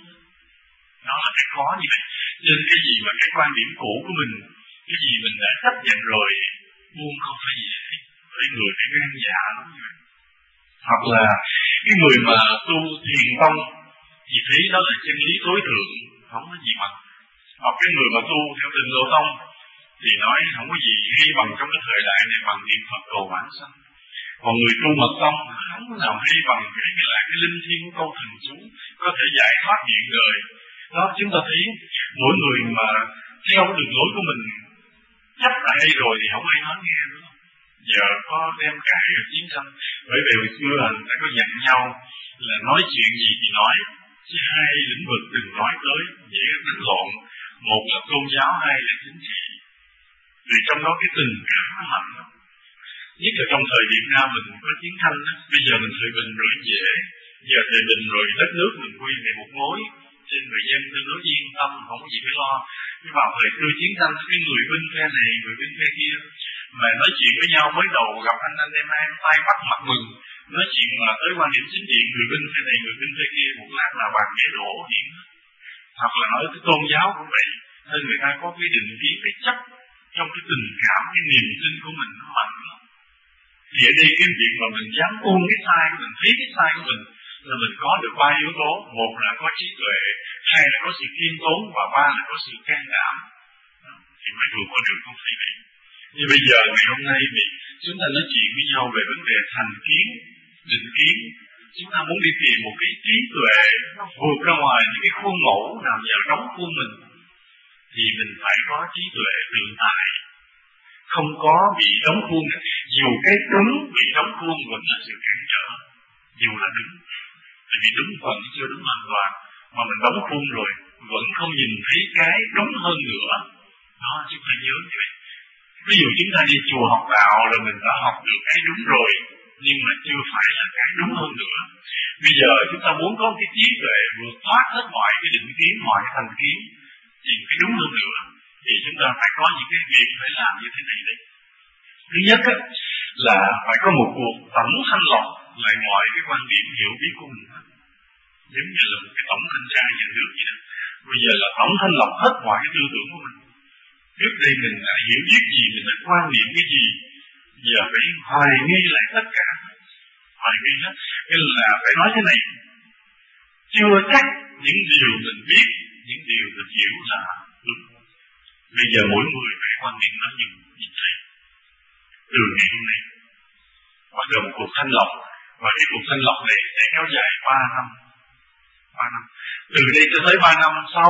Đó là cái khó như vậy. Nên cái gì mà cái quan điểm cũ của mình, cái gì mình đã chấp nhận rồi, buông không phải dễ, phải người phải gan dạ lắm như vậy. Hoặc là cái người mà tu thiền tông thì thấy đó là chân lý tối thượng, không có gì bằng. Hoặc cái người mà tu theo Tịnh Độ Tông thì nói không có gì hay bằng trong cái thời đại này bằng niệm Phật cầu vãng sanh. Còn người tu mật tông không có nào hay bằng cái là cái linh thiêng của câu thần chú có thể giải thoát hiện đời. Đó chúng ta thấy mỗi người mà theo cái đường lối của mình chấp là hay rồi thì không ai nói nghe nữa. Giờ có đem cãi ở chiến tranh, bởi vì hồi xưa người ta có dặn nhau là nói chuyện gì thì nói, chứ hai lĩnh vực đừng nói tới, dễ đánh lộn. Một là tôn giáo, hai là chính trị. Vì trong đó cái tình cảm nó mạnh lắm. Nhất là trong thời Việt Nam mình có chiến tranh đó. Bây giờ mình thời bình rồi dễ, giờ thời bình rồi đất nước mình quy về một mối, cho người dân tương đối yên tâm, không có gì phải lo. Nhưng mà thời xưa chiến tranh cái người binh phe này, người binh phe kia, mà nói chuyện với nhau mới đầu gặp anh em an tay bắt mặt mừng, nói chuyện mà tới quan điểm chính trị, người binh phe này, người binh phe kia, một lát là bàn ghế đổ hiện. Hoặc là nói cái tôn giáo cũng vậy, nên người ta có cái định kiến, cái chấp trong cái tình cảm, cái niềm tin của mình nó mạnh lắm. Thì ở đây cái việc mà mình dám ôn cái sai, mình thấy cái sai của mình là mình có được ba yếu tố. Một là có trí tuệ, hai là có sự khiêm tốn, và ba là có sự can đảm. Thì mới vượt qua được không phải vậy. Như bây giờ ngày hôm nay thì chúng ta nói chuyện với nhau về vấn đề thành kiến, định kiến. Chúng ta muốn đi tìm một cái trí tuệ nó vượt ra ngoài những cái khuôn mẫu nào giờ đóng khuôn mình, thì mình phải có trí tuệ tự tại, không có bị đóng khuôn. Dù cái đúng bị đóng khuôn vẫn là sự cản trở, dù là đúng, tại vì đúng phần chưa đúng hoàn toàn, mà mình đóng khuôn rồi vẫn không nhìn thấy cái đúng hơn nữa. Đó, chúng ta nhớ như vậy. Ví dụ chúng ta đi chùa học đạo là mình đã học được cái đúng rồi, nhưng mà chưa phải là cái đúng hơn nữa. Bây giờ chúng ta muốn có cái trí tuệ vượt thoát hết mọi cái định kiến, mọi cái thành kiến, tìm cái đúng hơn nữa, thì chúng ta phải có những cái việc phải làm như thế này đây. Thứ nhất là phải có một cuộc tổng thanh lọc lại mọi cái quan điểm hiểu biết của mình, giống như là một cái tổng thanh tra nhà nước vậy đó. Bây giờ là tổng thanh lọc hết mọi cái tư tưởng của mình. Trước đây mình đã hiểu biết gì, mình đã quan niệm cái gì, giờ phải hoài nghi lại tất cả, hoài nghi hết. Cái là phải nói thế này, chưa chắc những điều mình biết, những điều mình hiểu là đúng. Bây giờ mỗi người phải quan niệm nó như thế. Từ ngày hôm nay bắt đầu một cuộc thanh lọc, và cái cuộc thanh lọc này sẽ kéo dài 3 năm. 3 năm. Từ đây cho tới 3 năm sau,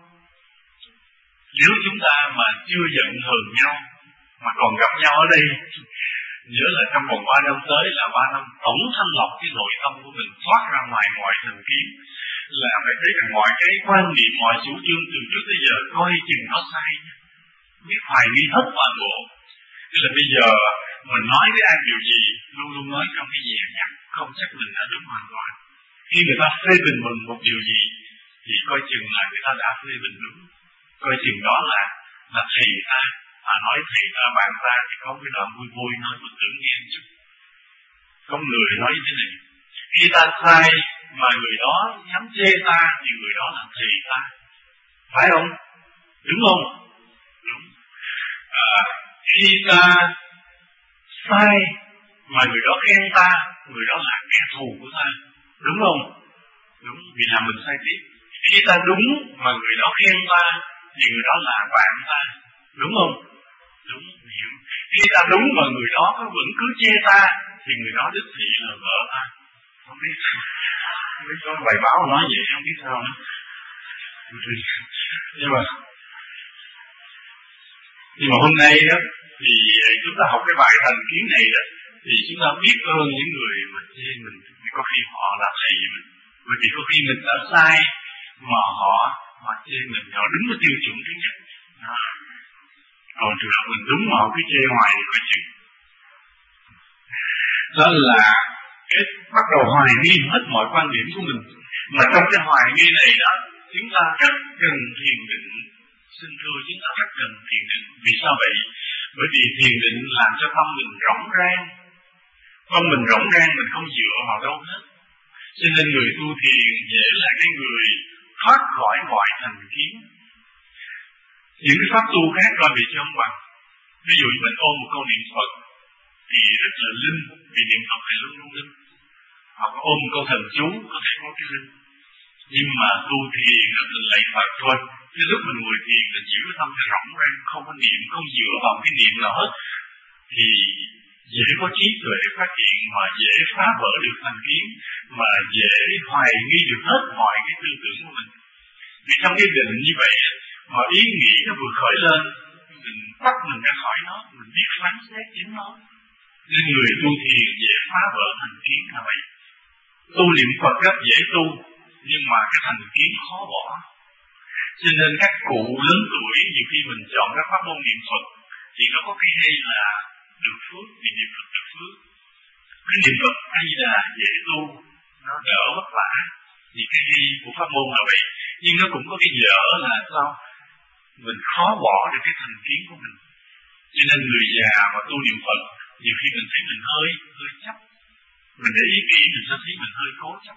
nếu chúng ta mà chưa giận hờn nhau, mà còn gặp nhau ở đây, nhớ là trong vòng 3 năm tới là 3 năm tổng thanh lọc cái nội tâm của mình, thoát ra ngoài mọi thành kiến, là phải thấy rằng mọi cái quan niệm, mọi chủ trương từ trước tới giờ coi chừng nó sai, biết hoài nghi hết toàn bộ. Tức là bây giờ mình nói với ai điều gì luôn luôn nói trong cái dè dặt, không chắc mình đã đúng hoàn toàn. Khi người ta phê bình mình một điều gì thì coi chừng là người ta đã phê bình đúng, coi chừng đó là thầy ta, mà nói thầy ta bạn ta thì không cái đoạn vui vui nói mình tưởng nghe một chút. Có người nói như thế này, khi ta sai mà người đó dám chê ta thì người đó là thầy ta, phải không? Đúng không? Đúng. Khi ta sai mà người đó khen ta, người đó là kẻ thù của ta, đúng không? Đúng, vì là mình sai tiếp. Khi ta đúng mà người đó khen ta thì người đó là bạn ta, đúng không? Đúng, hiểu. Khi ta đúng mà người đó vẫn cứ chê ta thì người đó đích thị là vợ ta. Không biết có bài báo nói vậy không biết sao nữa. Nhưng mà hôm nay đó thì chúng ta học cái bài thành kiến này đó, thì chúng ta biết ơn những người mà chê mình, có khi họ là thầy mình, bởi vì có khi mình đã sai mà họ chê mình, họ đúng cái tiêu chuẩn thứ nhất. Còn trường hợp mình đúng mà họ cứ chê hoài thì có chừng. Đó là cái bắt đầu hoài nghi hết mọi quan điểm của mình. Mà trong cái hoài nghi này đó, chúng ta rất cần thiền định. Xin thưa, chúng ta rất cần thiền định. Vì sao vậy? Bởi vì thiền định làm cho tâm mình rỗng rang. Tâm mình rỗng rang, mình không dựa vào đâu hết. Cho nên người tu thiền dễ là cái người thoát khỏi mọi thành kiến. Những cái pháp tu khác coi bị cho không bằng. Ví dụ mình ôm một câu niệm Phật thì rất là linh, vì niệm Phật thì luôn luôn linh. Hoặc ôm một câu thần chú có thể có cái linh. Nhưng mà tu thiền là mình lạy Phật thôi. Cái lúc mình ngồi thiền mình giữ tâm rỗng rang, không có niệm, không dựa vào cái niệm nào hết, thì dễ có trí tuệ phát hiện, mà dễ phá vỡ được thành kiến, mà dễ hoài nghi được hết mọi cái tư tưởng của mình. Vì trong cái định như vậy mà ý nghĩ nó vừa khởi lên, mình bắt mình ra khỏi nó, mình biết phán xét chính nó. Nên người tu thiền dễ phá vỡ thành kiến là vậy. Tu niệm Phật rất dễ tu, nhưng mà cái thành kiến khó bỏ. Cho nên các cụ lớn tuổi nhiều khi mình chọn các pháp môn niệm Phật thì nó có cái hay là được phước, vì niệm Phật được phước. Cái niệm Phật hay là dễ tu, nó đỡ vất vả. Thì cái hay của pháp môn là vậy. Nhưng nó cũng có cái dở là sao? Mình khó bỏ được cái thành kiến của mình. Cho nên người già mà tu niệm Phật nhiều khi mình thấy mình hơi chấp. Mình để ý kỹ mình sẽ thấy mình hơi cố chấp.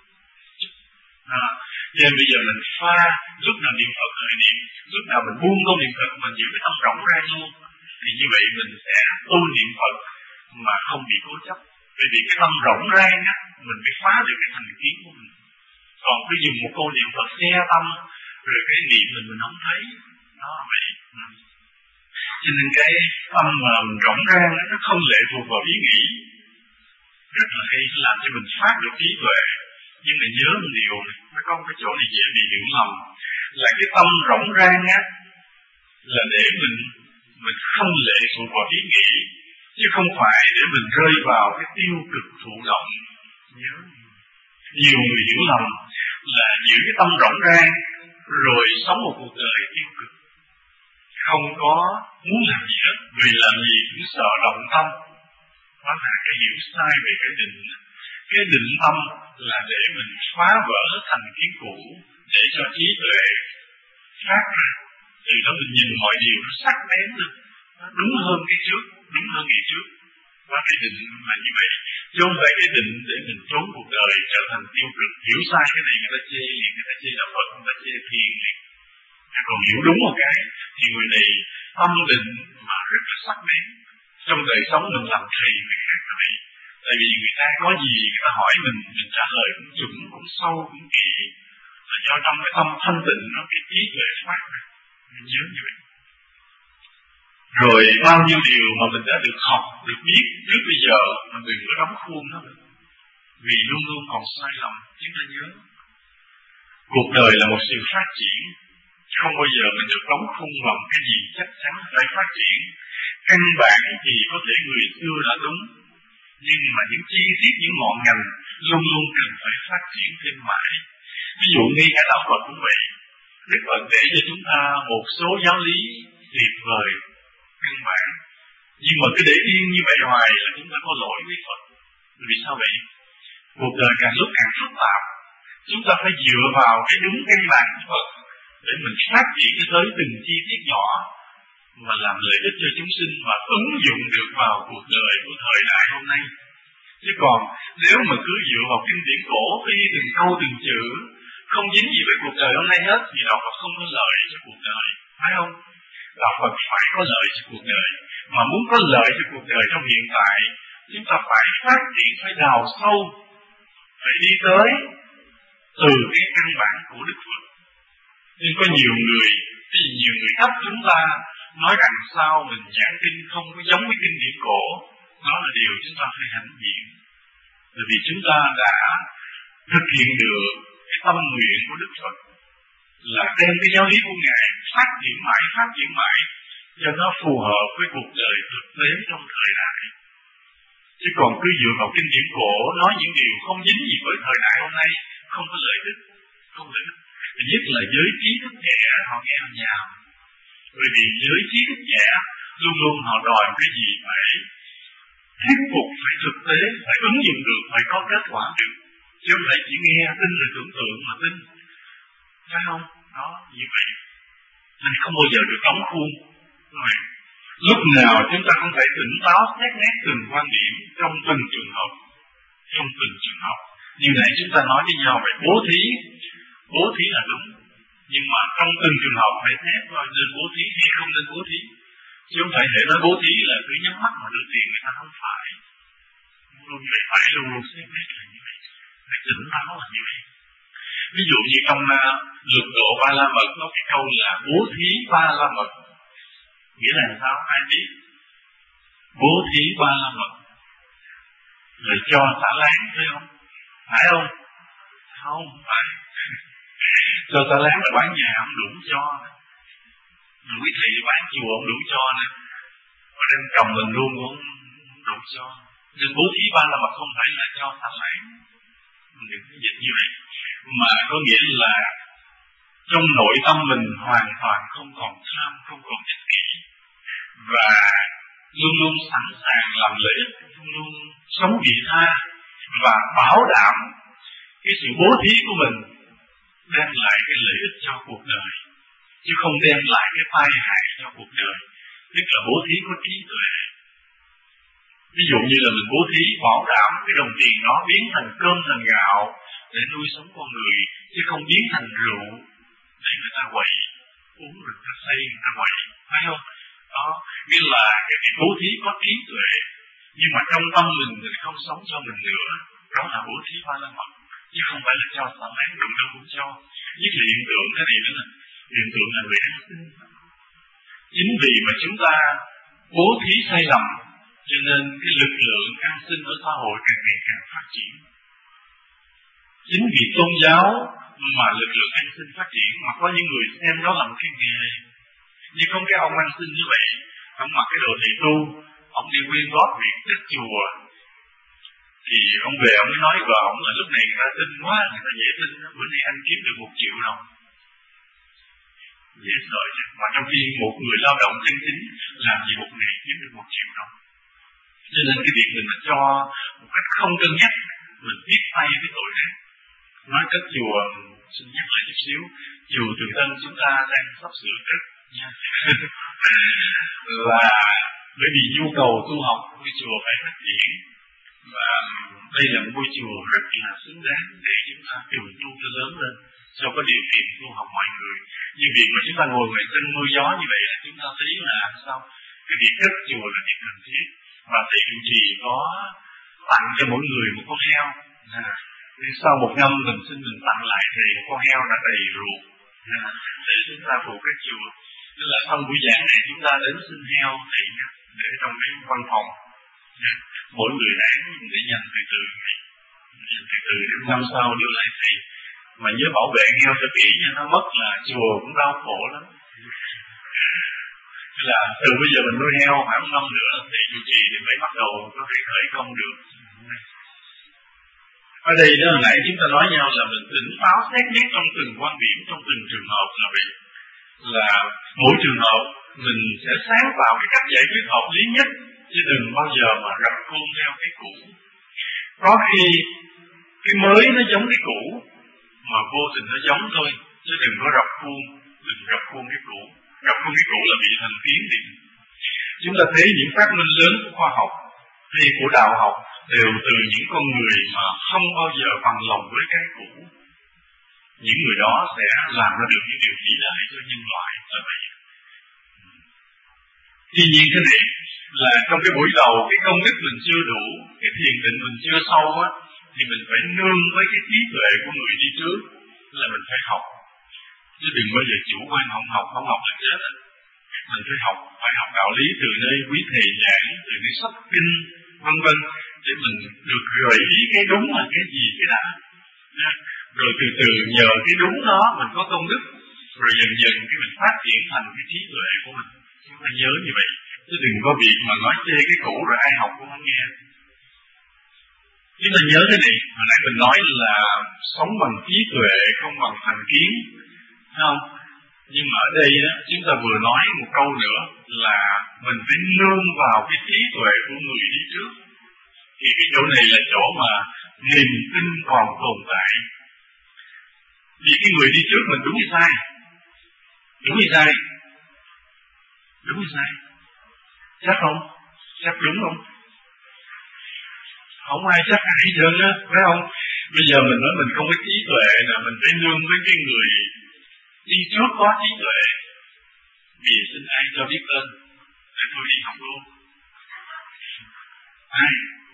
Nên bây giờ mình pha lúc nào niệm Phật thời niệm, lúc nào mình buông câu niệm Phật mình giữ cái tâm rỗng rang luôn. Thì như vậy mình sẽ tu niệm Phật mà không bị cố chấp. Bởi vì cái tâm rỗng rang á, mình phải phá được cái thành kiến của mình. Còn cứ dùng một câu niệm Phật xe tâm, rồi cái niệm mình không thấy. Đó là vậy. Cho nên cái tâm mà mình rỗng rang á, nó không lệ thuộc vào ý nghĩ. Rất là hay, làm cho mình phát được trí tuệ. Nhưng mà nhớ một điều này, nó có cái chỗ này dễ bị hiểu lầm, là cái tâm rỗng rang á, là để mình không lệ thuộc vào ý nghĩ, chứ không phải để mình rơi vào cái tiêu cực thụ động. Nhớ, nhiều người hiểu lầm là giữ cái tâm rỗng rang rồi sống một cuộc đời tiêu cực, không có muốn làm gì hết, vì làm gì cũng sợ động tâm. Đó là cái hiểu sai về cái định. Cái định tâm là để mình phá vỡ thành kiến cũ, để cho trí tuệ phát ra. Từ đó mình nhìn mọi điều nó sắc bén lên, nó đúng hơn cái trước, đúng hơn ngày trước. Và cái định là như vậy. Chứ không phải cái định để mình trốn cuộc đời trở thành tiêu cực. Hiểu sai cái này người ta chê liền, người ta chê là Phật, người ta chê thiền liền. Còn hiểu đúng một cái thì người này tâm định mà rất là sắc bén. Trong đời sống mình làm thầy mình khác vậy. Tại vì người ta có gì người ta hỏi mình trả lời cũng chuẩn, cũng sâu, cũng kỹ. Là do trong cái tâm thanh tịnh nó cái trí tuệ phát ra. Mình nhớ như vậy. Rồi bao nhiêu điều mà mình đã được học, được biết trước bây giờ mà đừng có đóng khuôn nó được. Vì luôn luôn còn sai lầm, chúng ta nhớ. Cuộc đời là một sự phát triển. Không bao giờ mình được đóng khung vào cái gì chắc chắn phải phát triển. Căn bản thì có thể người xưa đã đúng, nhưng mà những chi tiết, những ngọn ngành luôn luôn cần phải phát triển thêm mãi. Ví dụ ngay cả đạo Phật cũng vậy. Đức Phật để cho chúng ta một số giáo lý tuyệt vời, căn bản. Nhưng mà cứ để yên như vậy hoài là chúng ta có lỗi với Phật. Vì sao vậy? Cuộc đời càng lúc càng phức tạp. Chúng ta phải dựa vào cái đúng căn bản của Phật để mình phát triển tới từng chi tiết nhỏ mà làm lợi ích cho chúng sinh và ứng dụng được vào cuộc đời của thời đại hôm nay. Chứ còn nếu mà cứ dựa vào kinh điển cổ y từng câu từng chữ, không dính gì với cuộc đời hôm nay hết, thì đạo Phật không có lợi cho cuộc đời, phải không? Đạo Phật phải có lợi cho cuộc đời, mà muốn có lợi cho cuộc đời trong hiện tại, chúng ta phải phát triển, phải đào sâu, phải đi tới từ cái căn bản của Đức Phật. Nhưng có nhiều người, nhiều người thấp chúng ta nói rằng sao mình giảng kinh không có giống với kinh điển cổ. Đó là điều chúng ta phải hãnh diện. Bởi vì chúng ta đã thực hiện được cái tâm nguyện của Đức Phật là đem cái giáo lý của Ngài phát triển mãi cho nó phù hợp với cuộc đời thực tế trong thời đại. Chứ còn cứ dựa vào kinh điển cổ nói những điều không dính gì với thời đại hôm nay, không có lợi ích. Nhất là giới trí thức trẻ họ nghe họ nhào. Bởi vì giới trí thức trẻ luôn luôn họ đòi cái gì phải thuyết phục, phải thực tế, phải ứng dụng được, phải có kết quả được. Chứ không phải chỉ nghe tin là tưởng tượng mà tin. Phải không? Đó, như vậy. Nên không bao giờ được đóng khuôn. Rồi. Lúc nào chúng ta cũng phải tỉnh táo xét nét từng quan điểm trong từng trường hợp. Như nãy chúng ta nói với nhau về bố thí là đúng. Nhưng mà trong từng trường hợp phải xét coi nên bố thí hay không nên bố thí. Chứ không phải để nói bố thí là cứ nhắm mắt mà đưa tiền, người ta không phải. Luôn phải luôn xét nét là như vậy. Phải tỉnh táo là như vậy. Ví dụ như trong luật độ Ba La Mật có cái câu là bố thí Ba La Mật. Nghĩa là sao? Ai biết? Bố thí Ba La Mật rồi cho xả láng, thấy không? Phải không? Không phải. Cho xả láng là bán nhà không đủ cho. Quý thầy bán chùa không đủ cho nè. Và đem chồng mình luôn cũng đủ cho. Nhưng bố thí Ba La Mật không phải là cho xả láng. Đừng có dịch như vậy. Mà có nghĩa là trong nội tâm mình hoàn toàn không còn tham, không còn ích kỷ, và luôn luôn sẵn sàng làm lợi ích, luôn luôn sống vị tha và bảo đảm cái sự bố thí của mình đem lại cái lợi ích cho cuộc đời, chứ không đem lại cái tai hại cho cuộc đời. Tức là bố thí có trí tuệ. Ví dụ như là mình bố thí bảo đảm cái đồng tiền đó biến thành cơm thành gạo để nuôi sống con người, chứ không biến thành rượu để người ta quậy, uống rồi người ta say, người ta quậy, phải không? Đó, nghĩa là cái việc bố thí có trí tuệ, nhưng mà trong tâm mình không sống cho mình nữa, đó là bố thí Ba La Mật, chứ không phải là cho xả láng đụng đâu cũng cho. Với hiện tượng cái này nữa là hiện tượng là người ăn xin. Chính vì mà chúng ta bố thí sai lầm, cho nên cái lực lượng ăn xin ở xã hội càng ngày càng phát triển. Chính vì tôn giáo mà lực lượng ăn xin phát triển, mà có những người xem đó là một cái nghề. Như không cái ông ăn xin như vậy, ông mặc cái đồ thầy tu, ông đi quyên góp việc đất chùa, thì ông về ông mới nói vợ ông là lúc này người ta tin quá, người ta dễ tin, bữa nay anh kiếm được 1 triệu đồng. Dễ sợ chứ, mà trong khi một người lao động chân chính làm gì một ngày kiếm được 1 triệu đồng. Cho nên cái việc mình cho một cách không cân nhắc, mình tiếp tay với tội ác. Nói cất chùa, xin nhắc lại chút xíu, chùa Từ Tân chúng ta đang sắp sửa cất nha. Là bởi vì nhu cầu tu học ngôi chùa phải phát triển, và đây là một ngôi chùa rất là xứng đáng để chúng ta trường tu cho lớn lên, cho có điều kiện tu học mọi người. Nhưng việc mà chúng ta ngồi ngoài sân mưa gió như vậy là chúng ta thấy là sao? Cái việc cất chùa là việc cần thiết, và thầy trụ trì có tặng cho mỗi người một con heo. Sau 1 năm mình xin mình tặng lại thì con heo đã đầy ruột để chúng ta phụ cái chùa. Tức là sau buổi giảng này chúng ta đến xin heo thì để trong cái văn phòng, mỗi người đáng để dành từ từ đến năm sau đưa lại thầy. Mà nhớ bảo vệ heo cho kỹ nha, nó mất là chùa cũng đau khổ lắm. Là từ bây giờ mình nuôi heo khoảng 1 năm nữa thì trụ trì thì mới bắt đầu có thể khởi công được. Ở đây đó hồi nãy chúng ta nói nhau là mình tỉnh táo xét nét trong từng quan điểm, trong từng trường hợp là vậy. Là mỗi trường hợp mình sẽ sáng tạo cái cách giải quyết hợp lý nhất, chứ đừng bao giờ mà rập khuôn theo cái cũ. Có khi cái mới nó giống cái cũ, mà vô tình nó giống thôi, chứ đừng có rập khuôn cái cũ. Rập khuôn cái cũ là bị thành kiến đi. Chúng ta thấy những phát minh lớn của khoa học hay của đạo học đều từ những con người mà không bao giờ bằng lòng với cái cũ. Những người đó sẽ làm ra được những điều vĩ đại cho nhân loại là vậy. Tuy nhiên thế này là trong cái buổi đầu cái công đức mình chưa đủ, cái thiền định mình chưa sâu á, thì mình phải nương với cái trí tuệ của người đi trước, là mình phải học. Chứ đừng bao giờ chủ quan không học là chết. hết á. Mình phải học đạo lý từ nơi quý thầy giảng, từ nơi sách kinh, vân vân, để mình được gợi ý cái đúng là cái gì cái đã. Rồi từ từ nhờ cái đúng đó mình có công đức, rồi dần dần cái mình phát triển thành cái trí tuệ của mình. Chúng ta nhớ như vậy, chứ đừng có việc mà nói chê cái cũ rồi ai học cũng không nghe. Chúng ta nhớ thế này, hồi nãy mình nói là sống bằng trí tuệ không bằng thành kiến, thấy không? Nhưng mà ở đây á, chúng ta vừa nói một câu nữa là mình phải nương vào cái trí tuệ của người đi trước. Thì cái chỗ này là chỗ mà niềm tin còn tồn tại. Vì cái người đi trước mình đúng hay sai? Đúng hay sai? Đúng hay sai? Chắc không? Chắc đúng không? Không ai chắc ai hết trơn á, phải không? Bây giờ mình nói mình không có trí tuệ là mình phải nương với cái người đi trước có trí tuệ. Vì xin ai cho biết tên để tôi đi học luôn. Ai?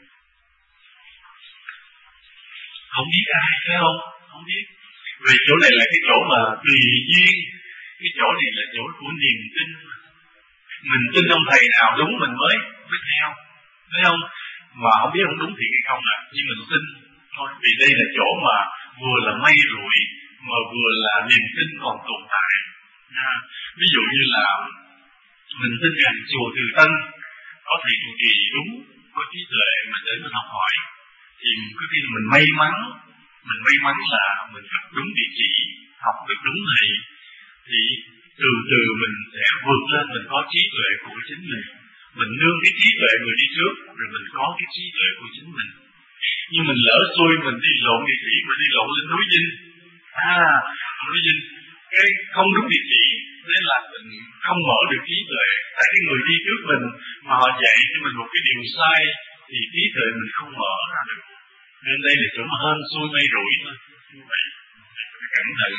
Không biết ai, phải không? Không biết. Vì chỗ này là cái chỗ mà tùy duyên. Cái chỗ này là chỗ của niềm tin. Mình tin ông thầy nào đúng mình mới theo, phải không? Mà không biết ông đúng thì hay không nhưng mình tin thôi. Vì đây là chỗ mà vừa là may rủi mà vừa là niềm tin còn tồn tại. Ví dụ như là mình tin rằng chùa Từ Tân có thầy trụ trì đúng, có trí tuệ mà đến mình học hỏi, thì có khi mình may mắn là mình học đúng địa chỉ, học được đúng thầy, thì từ từ mình sẽ vượt lên, mình có trí tuệ của chính mình nương cái trí tuệ người đi trước, rồi mình có cái trí tuệ của chính mình. Nhưng mình lỡ xuôi, mình đi lộn địa chỉ, mình đi lộn lên núi Dinh, núi Dinh cái không đúng địa chỉ, nên là mình không mở được trí tuệ. Tại cái người đi trước mình mà họ dạy cho mình một cái điều sai thì trí tuệ mình không mở ra được. Nên đây là chỗ mà hên xui may rủi thôi. Như vậy cẩn thận.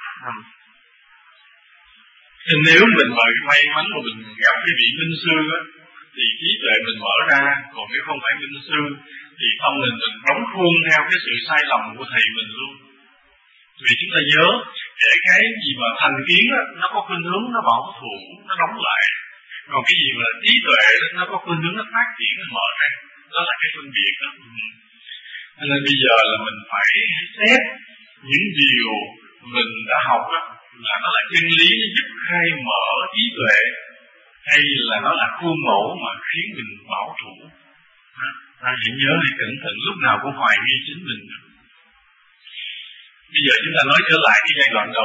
Thì nếu mình may mắn mà mình gặp cái vị minh sư á, thì trí tuệ mình mở ra. Còn nếu không phải minh sư thì tâm mình đóng khuôn theo cái sự sai lầm của thầy mình luôn. Vì chúng ta nhớ, kể cái gì mà thành kiến á, nó có khuynh hướng nó bảo thủ, nó đóng lại. Còn cái gì mà trí tuệ nó có khuynh hướng nó phát triển, nó mở ra. Đó là cái phân biệt đó. Nên bây giờ là mình phải xét những điều mình đã học đó, là nó là chân lý, nó giúp khai mở trí tuệ, hay là nó là khuôn mẫu mà khiến mình bảo thủ. Hãy nhớ, hãy cẩn thận, lúc nào cũng hoài nghi chính mình. Bây giờ chúng ta nói trở lại cái giai đoạn đầu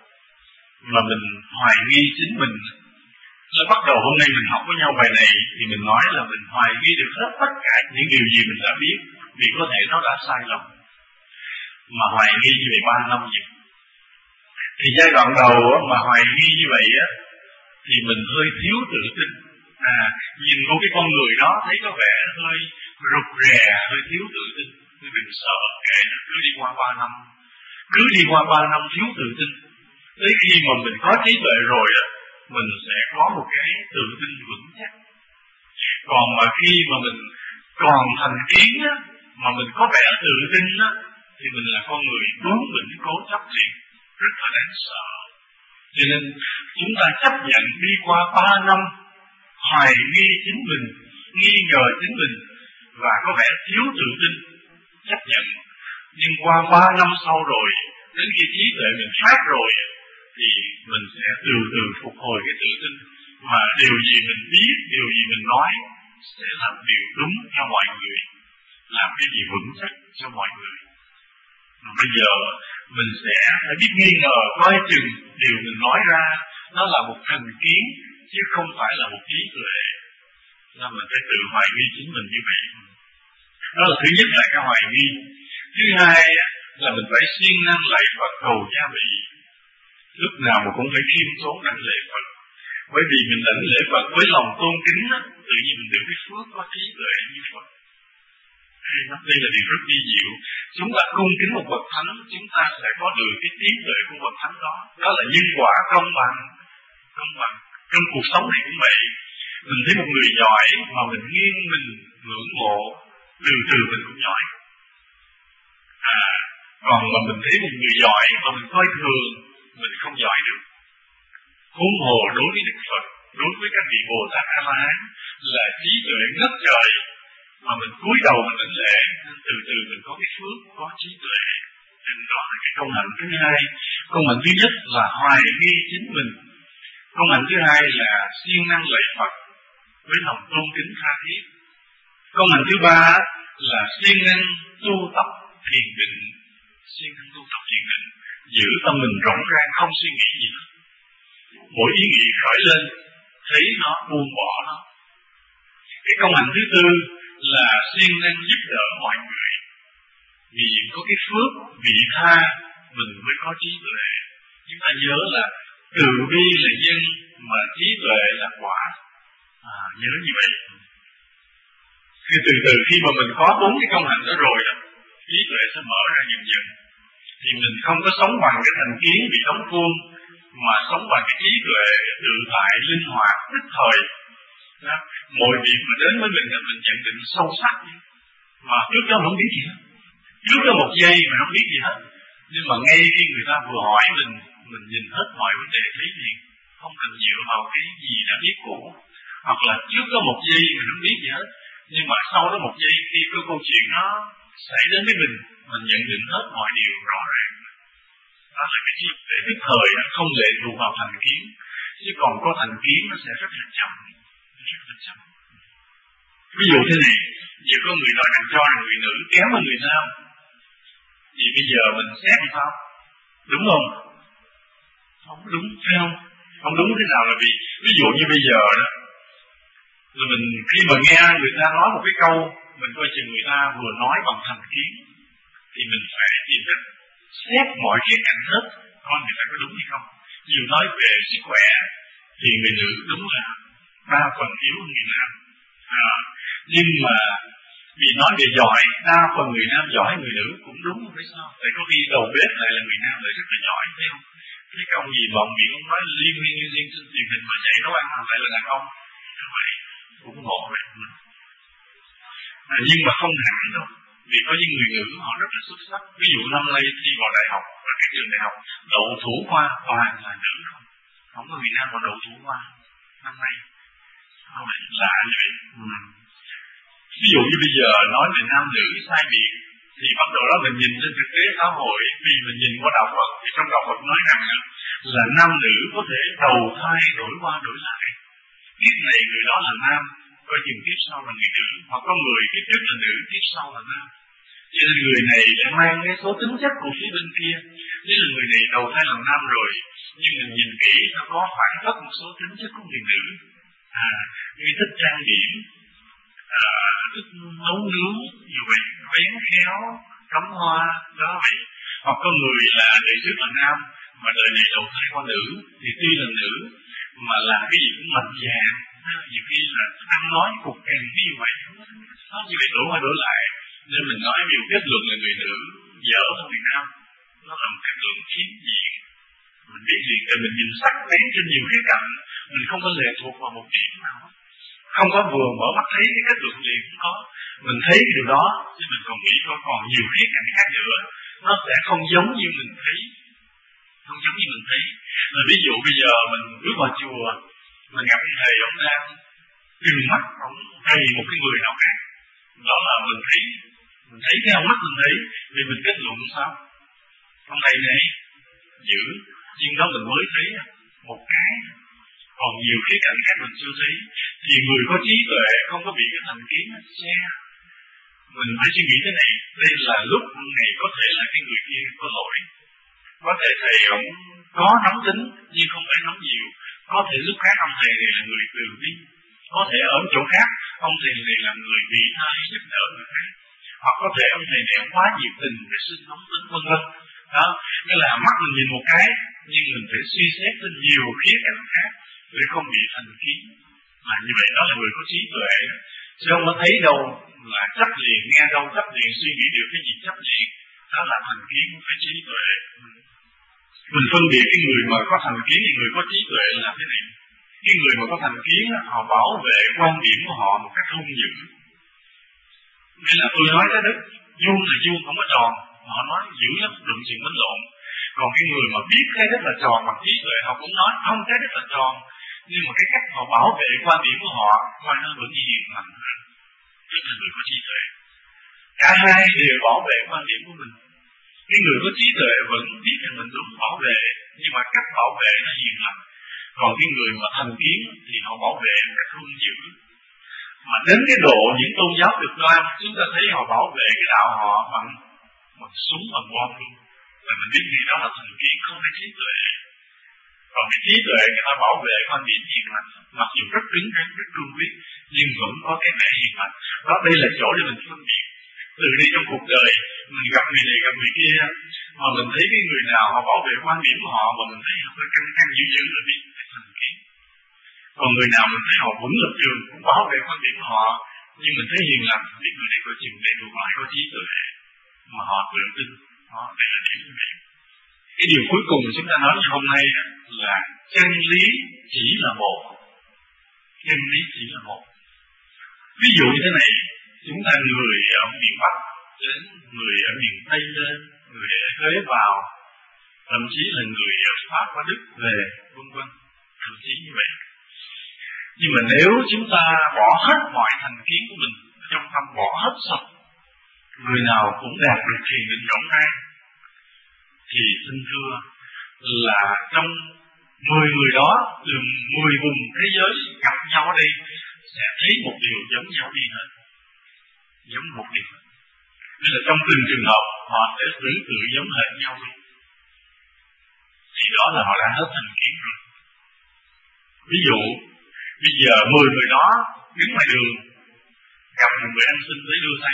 mà mình hoài nghi chính mình. Nó bắt đầu hôm nay mình học với nhau bài này thì mình nói là mình hoài nghi được hết tất cả những điều gì mình đã biết, vì có thể nó đã sai lầm. Mà hoài nghi như vậy 3 năm vậy. Thì giai đoạn đầu mà hoài nghi như vậy á, thì mình hơi thiếu tự tin. Nhìn vô cái con người đó thấy có vẻ hơi rụt rè, hơi thiếu tự tin. Đừng sợ, kệ nó cứ đi qua 3 năm. Cứ đi qua 3 năm thiếu tự tin. Tới khi mà mình có trí tuệ rồi á, mình sẽ có một cái tự tin vững chắc. Còn mà khi mà mình còn thành kiến á, mà mình có vẻ tự tin á, thì mình là con người bướng bỉnh cố chấp liền, rất là đáng sợ. Cho nên chúng ta chấp nhận đi qua 3 năm hoài nghi chính mình, nghi ngờ chính mình và có vẻ thiếu tự tin, chấp nhận. Nhưng qua 3 năm sau rồi, đến khi trí tuệ mình phát rồi, thì mình sẽ từ từ phục hồi cái tự tin. Mà điều gì mình biết, điều gì mình nói sẽ làm điều đúng cho mọi người, làm cái gì vững chắc cho mọi người. Mà bây giờ mình sẽ phải biết nghi ngờ, coi chừng điều mình nói ra nó là một thành kiến chứ không phải là một trí tuệ. Nên mình phải tự hoài nghi chính mình như vậy. Đó là thứ nhất là cái hoài nghi. Thứ hai là mình phải siêng năng lạy Phật cầu gia bị. Lúc nào mà cũng phải khiêm tốn đảnh lễ Phật. Bởi vì mình đảnh lễ Phật với lòng tôn kính á, tự nhiên mình được cái phước có trí tuệ như Phật. Đây là điều rất vi diệu. Chúng ta cung kính một bậc thánh, chúng ta sẽ có được cái trí tuệ của bậc thánh đó. Đó là nhân quả công bằng. Trong cuộc sống này cũng vậy. Mình thấy một người giỏi mà mình nghiêng mình ngưỡng mộ, từ từ mình cũng giỏi. Còn mà mình thấy một người giỏi mà mình coi thường, mình không giỏi được. Huống hồ đối với Đức Phật, đối với các vị Bồ Tát A La Hán là trí tuệ ngất trời, mà mình cúi đầu mình đánh lễ, từ từ mình có cái phước, có trí tuệ. Nên đó là cái công hạnh thứ hai. Công hạnh thứ nhất là hoài nghi chính mình. Công hạnh thứ hai là siêng năng lạy Phật với lòng tôn kính tha thiết. Công hạnh thứ ba là siêng năng tu tập thiền định. Siêng năng tu tập thiền định, giữ tâm mình rỗng rang không suy nghĩ gì hết. Mỗi ý nghĩ khởi lên, thấy nó, buông bỏ nó. Cái công hạnh thứ tư là siêng năng giúp đỡ mọi người. Vì có cái phước vị tha, mình mới có trí tuệ. Chúng ta nhớ là từ bi là nhân, mà trí tuệ là quả. Nhớ như vậy. Từ từ khi mà mình có 4 cái công hạnh đó rồi, trí tuệ sẽ mở ra dần dần. Thì mình không có sống bằng cái thành kiến bị đóng khuôn, mà sống bằng cái trí tuệ tự tại, linh hoạt, tức thời. Đó. Mọi việc mà đến với mình là mình nhận định sâu sắc, mà trước đó không biết gì hết. Trước đó một giây mà không biết gì hết. Nhưng mà ngay khi người ta vừa hỏi mình nhìn hết mọi vấn đề thấy liền, không cần dựa vào cái gì đã biết cũ. Hoặc là trước đó một giây mình không biết gì hết, nhưng mà sau đó một giây khi cái câu chuyện nó xảy đến với mình nhận định hết mọi điều rõ ràng. Đó là cái trí tuệ tức thời, không lệ thuộc vào thành kiến. Chứ còn có thành kiến nó sẽ rất là chậm. Ví dụ thế này, giờ có người nói rằng cho rằng người nữ kém hơn người nam, thì bây giờ mình xét làm sao? Đúng không? Không đúng, phải không? Không đúng thế nào là vì ví dụ như bây giờ đó, là mình khi mà nghe người ta nói một cái câu, mình coi chừng người ta vừa nói bằng thành kiến, thì mình phải tìm cách xét mọi khía cạnh hết, coi người ta có đúng hay không. Dù nói về sức khỏe thì người nữ đúng là đa phần yếu hơn người nam, nhưng mà vì nói về giỏi, đa phần người nam giỏi người nữ cũng đúng, không phải sao? Tại có khi đầu bếp lại là người nam lại rất là giỏi, thấy không? Cái công gì bận việc ông nói liên trên truyền hình mà chạy nấu ăn lại là đàn ông, như vậy cũng ngộ vậy. Nhưng mà không hẳn đâu, vì có những người nữ họ rất là xuất sắc. Ví dụ năm nay thi vào đại học và các trường đại học đậu thủ khoa toàn là nữ không, không có người nam mà đậu thủ khoa năm nay. Lạ như vậy. Ví dụ như bây giờ nói về nam nữ sai biệt, thì bắt đầu đó mình nhìn trên thực tế xã hội, vì mình nhìn qua đạo Phật, thì trong đạo Phật nói rằng là nam nữ có thể đầu thai đổi qua đổi lại. Kiếp này người đó là nam, coi chừng kiếp sau là người nữ, hoặc có người kiếp trước là nữ, kiếp sau là nam. Cho nên người này lại mang cái số tính chất của phía bên kia. Nếu là người này đầu thai làm nam rồi, nhưng mình nhìn kỹ nó có phản tất một số tính chất của người nữ. Người thích trang điểm, thích nấu nướng, như vậy, vén khéo, cắm hoa, đó vậy. Hoặc có người là đời trước là nam, mà đời này đầu thai qua nữ, thì tuy là nữ, mà làm cái gì cũng mạnh dạn, nhiều khi là ăn nói cục cằn như vậy. Nó như vậy đổ qua đổ lại. Nên mình nói nhiều kết luận là người nữ dở hơn người nam, nó là một kết luận phiến diện. Mình biết gì, tại mình nhìn sắc bén trên nhiều khía cạnh, mình không có lệ thuộc vào một điểm nào. Không có vừa mở mắt thấy cái kết luận liền cũng có. Mình thấy cái điều đó, chứ mình còn nghĩ có còn nhiều khía cạnh khác nữa, nó sẽ không giống như mình thấy. Không giống như mình thấy. Là ví dụ bây giờ mình bước vào chùa, mình gặp ông thầy, ông đang trừng mắt, ông hay một cái người nào khác. Đó là mình thấy cái ông mắt mình thấy, vì mình kết luận sao? Ông thầy này giữ, nhưng đó mình mới thấy một cái. Còn nhiều khía cạnh khác mình chưa thấy. Thì người có trí tuệ không có bị cái thành kiến xe. Mình phải suy nghĩ thế này, đây là lúc này có thể là cái người kia có lỗi. Có thể thầy ông có nóng tính nhưng không phải nóng nhiều. Có thể lúc khác ông thầy này là người từ bi. Có thể ở chỗ khác ông thầy này là người vị tha giúp đỡ người khác. Hoặc có thể ông thầy này quá nhiệt tình để sinh nóng tính vân vân. Đó, nghĩa là mắt mình nhìn một cái, nhưng mình phải suy xét đến nhiều khía cạnh khác để không bị thành kiến. Mà như vậy đó là người có trí tuệ. Chứ không có thấy đâu là chấp liền, nghe đâu chấp liền, suy nghĩ được cái gì chấp liền. Đó là thành kiến, không phải trí tuệ. Mình phân biệt cái người mà có thành kiến và người có trí tuệ là thế này. Cái người mà có thành kiến họ bảo vệ quan điểm của họ một cách hung dữ. Nghĩa là tôi nói cái đất vuông là vuông không có tròn, mà họ nói dữ lắm, đụng chuyện bánh lộn. Còn cái người mà biết cái rất là tròn bằng trí tuệ, họ cũng nói không cái rất là tròn, nhưng mà cái cách họ bảo vệ quan điểm của họ coi nó vẫn hiền lành hơn, tức là người có trí tuệ. Cả hai đều bảo vệ quan điểm của mình. Cái người có trí tuệ vẫn biết rằng mình đúng bảo vệ, nhưng mà cách bảo vệ nó hiền lành. Còn cái người mà thành kiến thì họ bảo vệ một cách hung dữ. Mà đến cái độ những tôn giáo cực đoan, chúng ta thấy họ bảo vệ cái đạo họ bằng súng, bằng bom luôn. Và mình biết người đó là thành kiến, không phải trí tuệ. Còn cái trí tuệ người ta bảo vệ quan điểm hiền lành, mặc dù rất cứng rắn, rất cương quyết, nhưng vẫn có cái vẻ hiền lành. Đó, đây là chỗ để mình phân biệt. Từ đi trong cuộc đời, mình gặp người này gặp người kia, mà mình thấy cái người nào họ bảo vệ quan điểm của họ, mà mình thấy họ hơi căng căng dữ dữ là biết phải thành kiến. Còn người nào mình thấy họ vững lập trường, cũng bảo vệ quan điểm của họ, nhưng mình thấy hiền lành, biết người này có chừng đầy đủ loại, có trí tuệ, mà họ tự tin. Đó, đây là điểm như vậy. Cái điều cuối cùng chúng ta nói hôm nay là chân lý chỉ là một. Chân lý chỉ là một. Ví dụ như thế này, chúng ta người ở miền Bắc đến, người ở miền Tây lên, người ở Huế vào, thậm chí là người ở Pháp và Đức về, vân vân, thậm chí như vậy. Nhưng mà nếu chúng ta bỏ hết mọi thành kiến của mình trong tâm, bỏ hết sạch, người nào cũng đạt được thiền định rộng rãi, thì xin thưa là trong 10 người đó, từ 10 vùng thế giới gặp nhau ở đây sẽ thấy một điều giống nhau đi hết, giống một điều. Nên là trong từng trường hợp họ sẽ xử tự giống hệt nhau luôn. Thì đó là họ đã hết thành kiến rồi. Ví dụ bây giờ 10 người đó đứng ngoài đường gặp một người ăn xin tới đưa tay,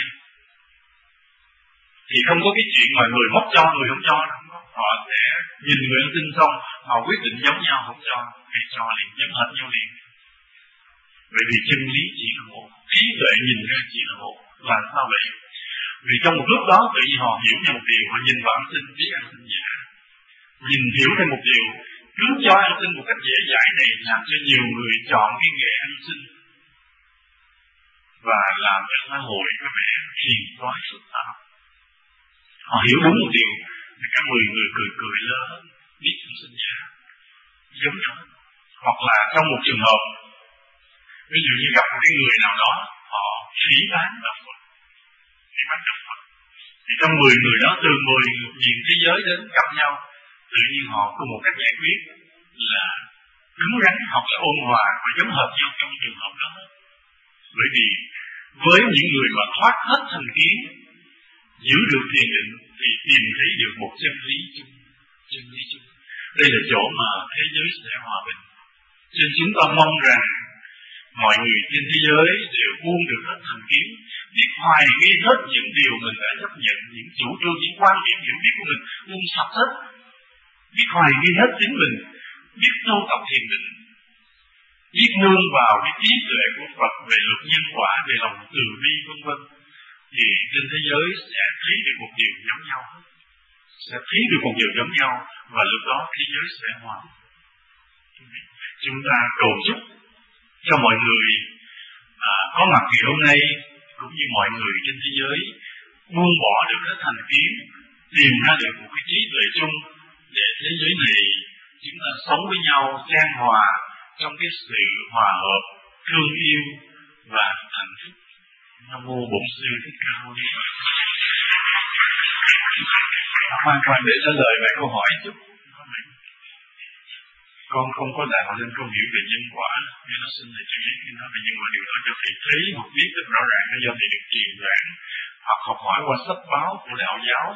thì không có cái chuyện mà người móc cho người không cho đâu. Họ sẽ nhìn người ăn xin xong, họ quyết định giống nhau không cho, hay cho liền, giống hệt nhau liền. Bởi vì chân lý chỉ là một, trí tuệ nhìn ra chỉ là một. Làm sao vậy? Vì trong một lúc đó tự nhiên họ hiểu ra một điều, họ nhìn vào ăn xin biết ăn xin giả, nhìn hiểu thêm một điều, cứ cho ăn xin một cách dễ dãi này làm cho nhiều người chọn cái nghề ăn xin và làm cho xã hội có vẻ phiền toái phức tạp. Họ hiểu đúng một điều, các 10 người cười cười lớn, biết ăn xin giả, giống nhau. Hoặc là trong một trường hợp, ví dụ như gặp một cái người nào đó, họ phỉ báng đạo Phật, phỉ báng đạo Phật, thì trong 10 người đó, từ 10 miền thế giới đến gặp nhau, tự nhiên họ có một cách giải quyết là cứng rắn hoặc là ôn hòa và giống hợp nhau trong trường hợp đó. Bởi vì với những người mà thoát hết thành kiến, giữ được thiền định thì tìm thấy được một chân lý chung. Chân lý chung. Đây là chỗ mà thế giới sẽ hòa bình. Nên chúng ta mong rằng mọi người trên thế giới đều buông được hết thành kiến, biết hoài nghi hết những điều mình đã chấp nhận, những chủ trương, những quan điểm, hiểu biết của mình buông sạch hết, biết hoài nghi hết chính mình, biết tu tập thiền định, biết nương vào cái trí tuệ của Phật về luật nhân quả, về lòng từ bi vân vân, thì trên thế giới sẽ thấy được một điều giống nhau, sẽ thấy được một điều giống nhau, và lúc đó thế giới sẽ hòa. Chúng ta cầu chúc cho mọi người có mặt ngày hôm nay, cũng như mọi người trên thế giới, buông bỏ được hết thành kiến, tìm ra được một cái trí tuệ chung để thế giới này chúng ta sống với nhau chan hòa trong cái sự hòa hợp, thương yêu và hạnh phúc. Nam mô Bổn Sư Thích Ca Mâu Ni Phật. Hoàn toàn để trả lời về câu hỏi chút. Con không có đạo nên không hiểu về nhân quả, nên nó xin thầy chỉ biết cái đó, nhưng mà điều đó cho thầy thấy một biết rất rõ ràng, nó do thầy được truyền giảng hoặc học hỏi qua sách báo của đạo giáo.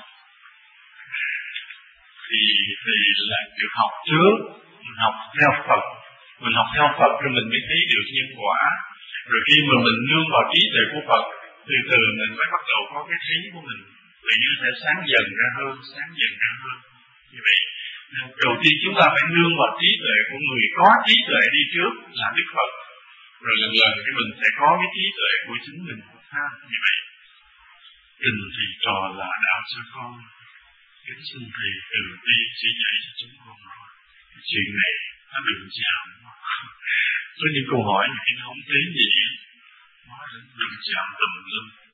Thì là được học trước, mình học theo Phật, mình học theo Phật rồi mình mới thấy được nhân quả. Rồi khi mà mình nương vào trí tuệ của Phật, từ từ mình mới bắt đầu có cái thấy của mình, tự nhiên sẽ sáng dần ra hơn, sáng dần ra hơn. Như vậy, đầu tiên chúng ta phải nương vào trí tuệ của người có trí tuệ đi trước là Đức Phật, rồi lần lần thì mình sẽ có cái trí tuệ của chính mình. Như vậy, tình thì trò là đạo cho con, kính xin thầy từ bi chỉ dạy cho chúng con rồi. Chuyện này nó đừng chạm, có những câu hỏi mà khi nó không thấy gì, nó đừng chạm tùm lum.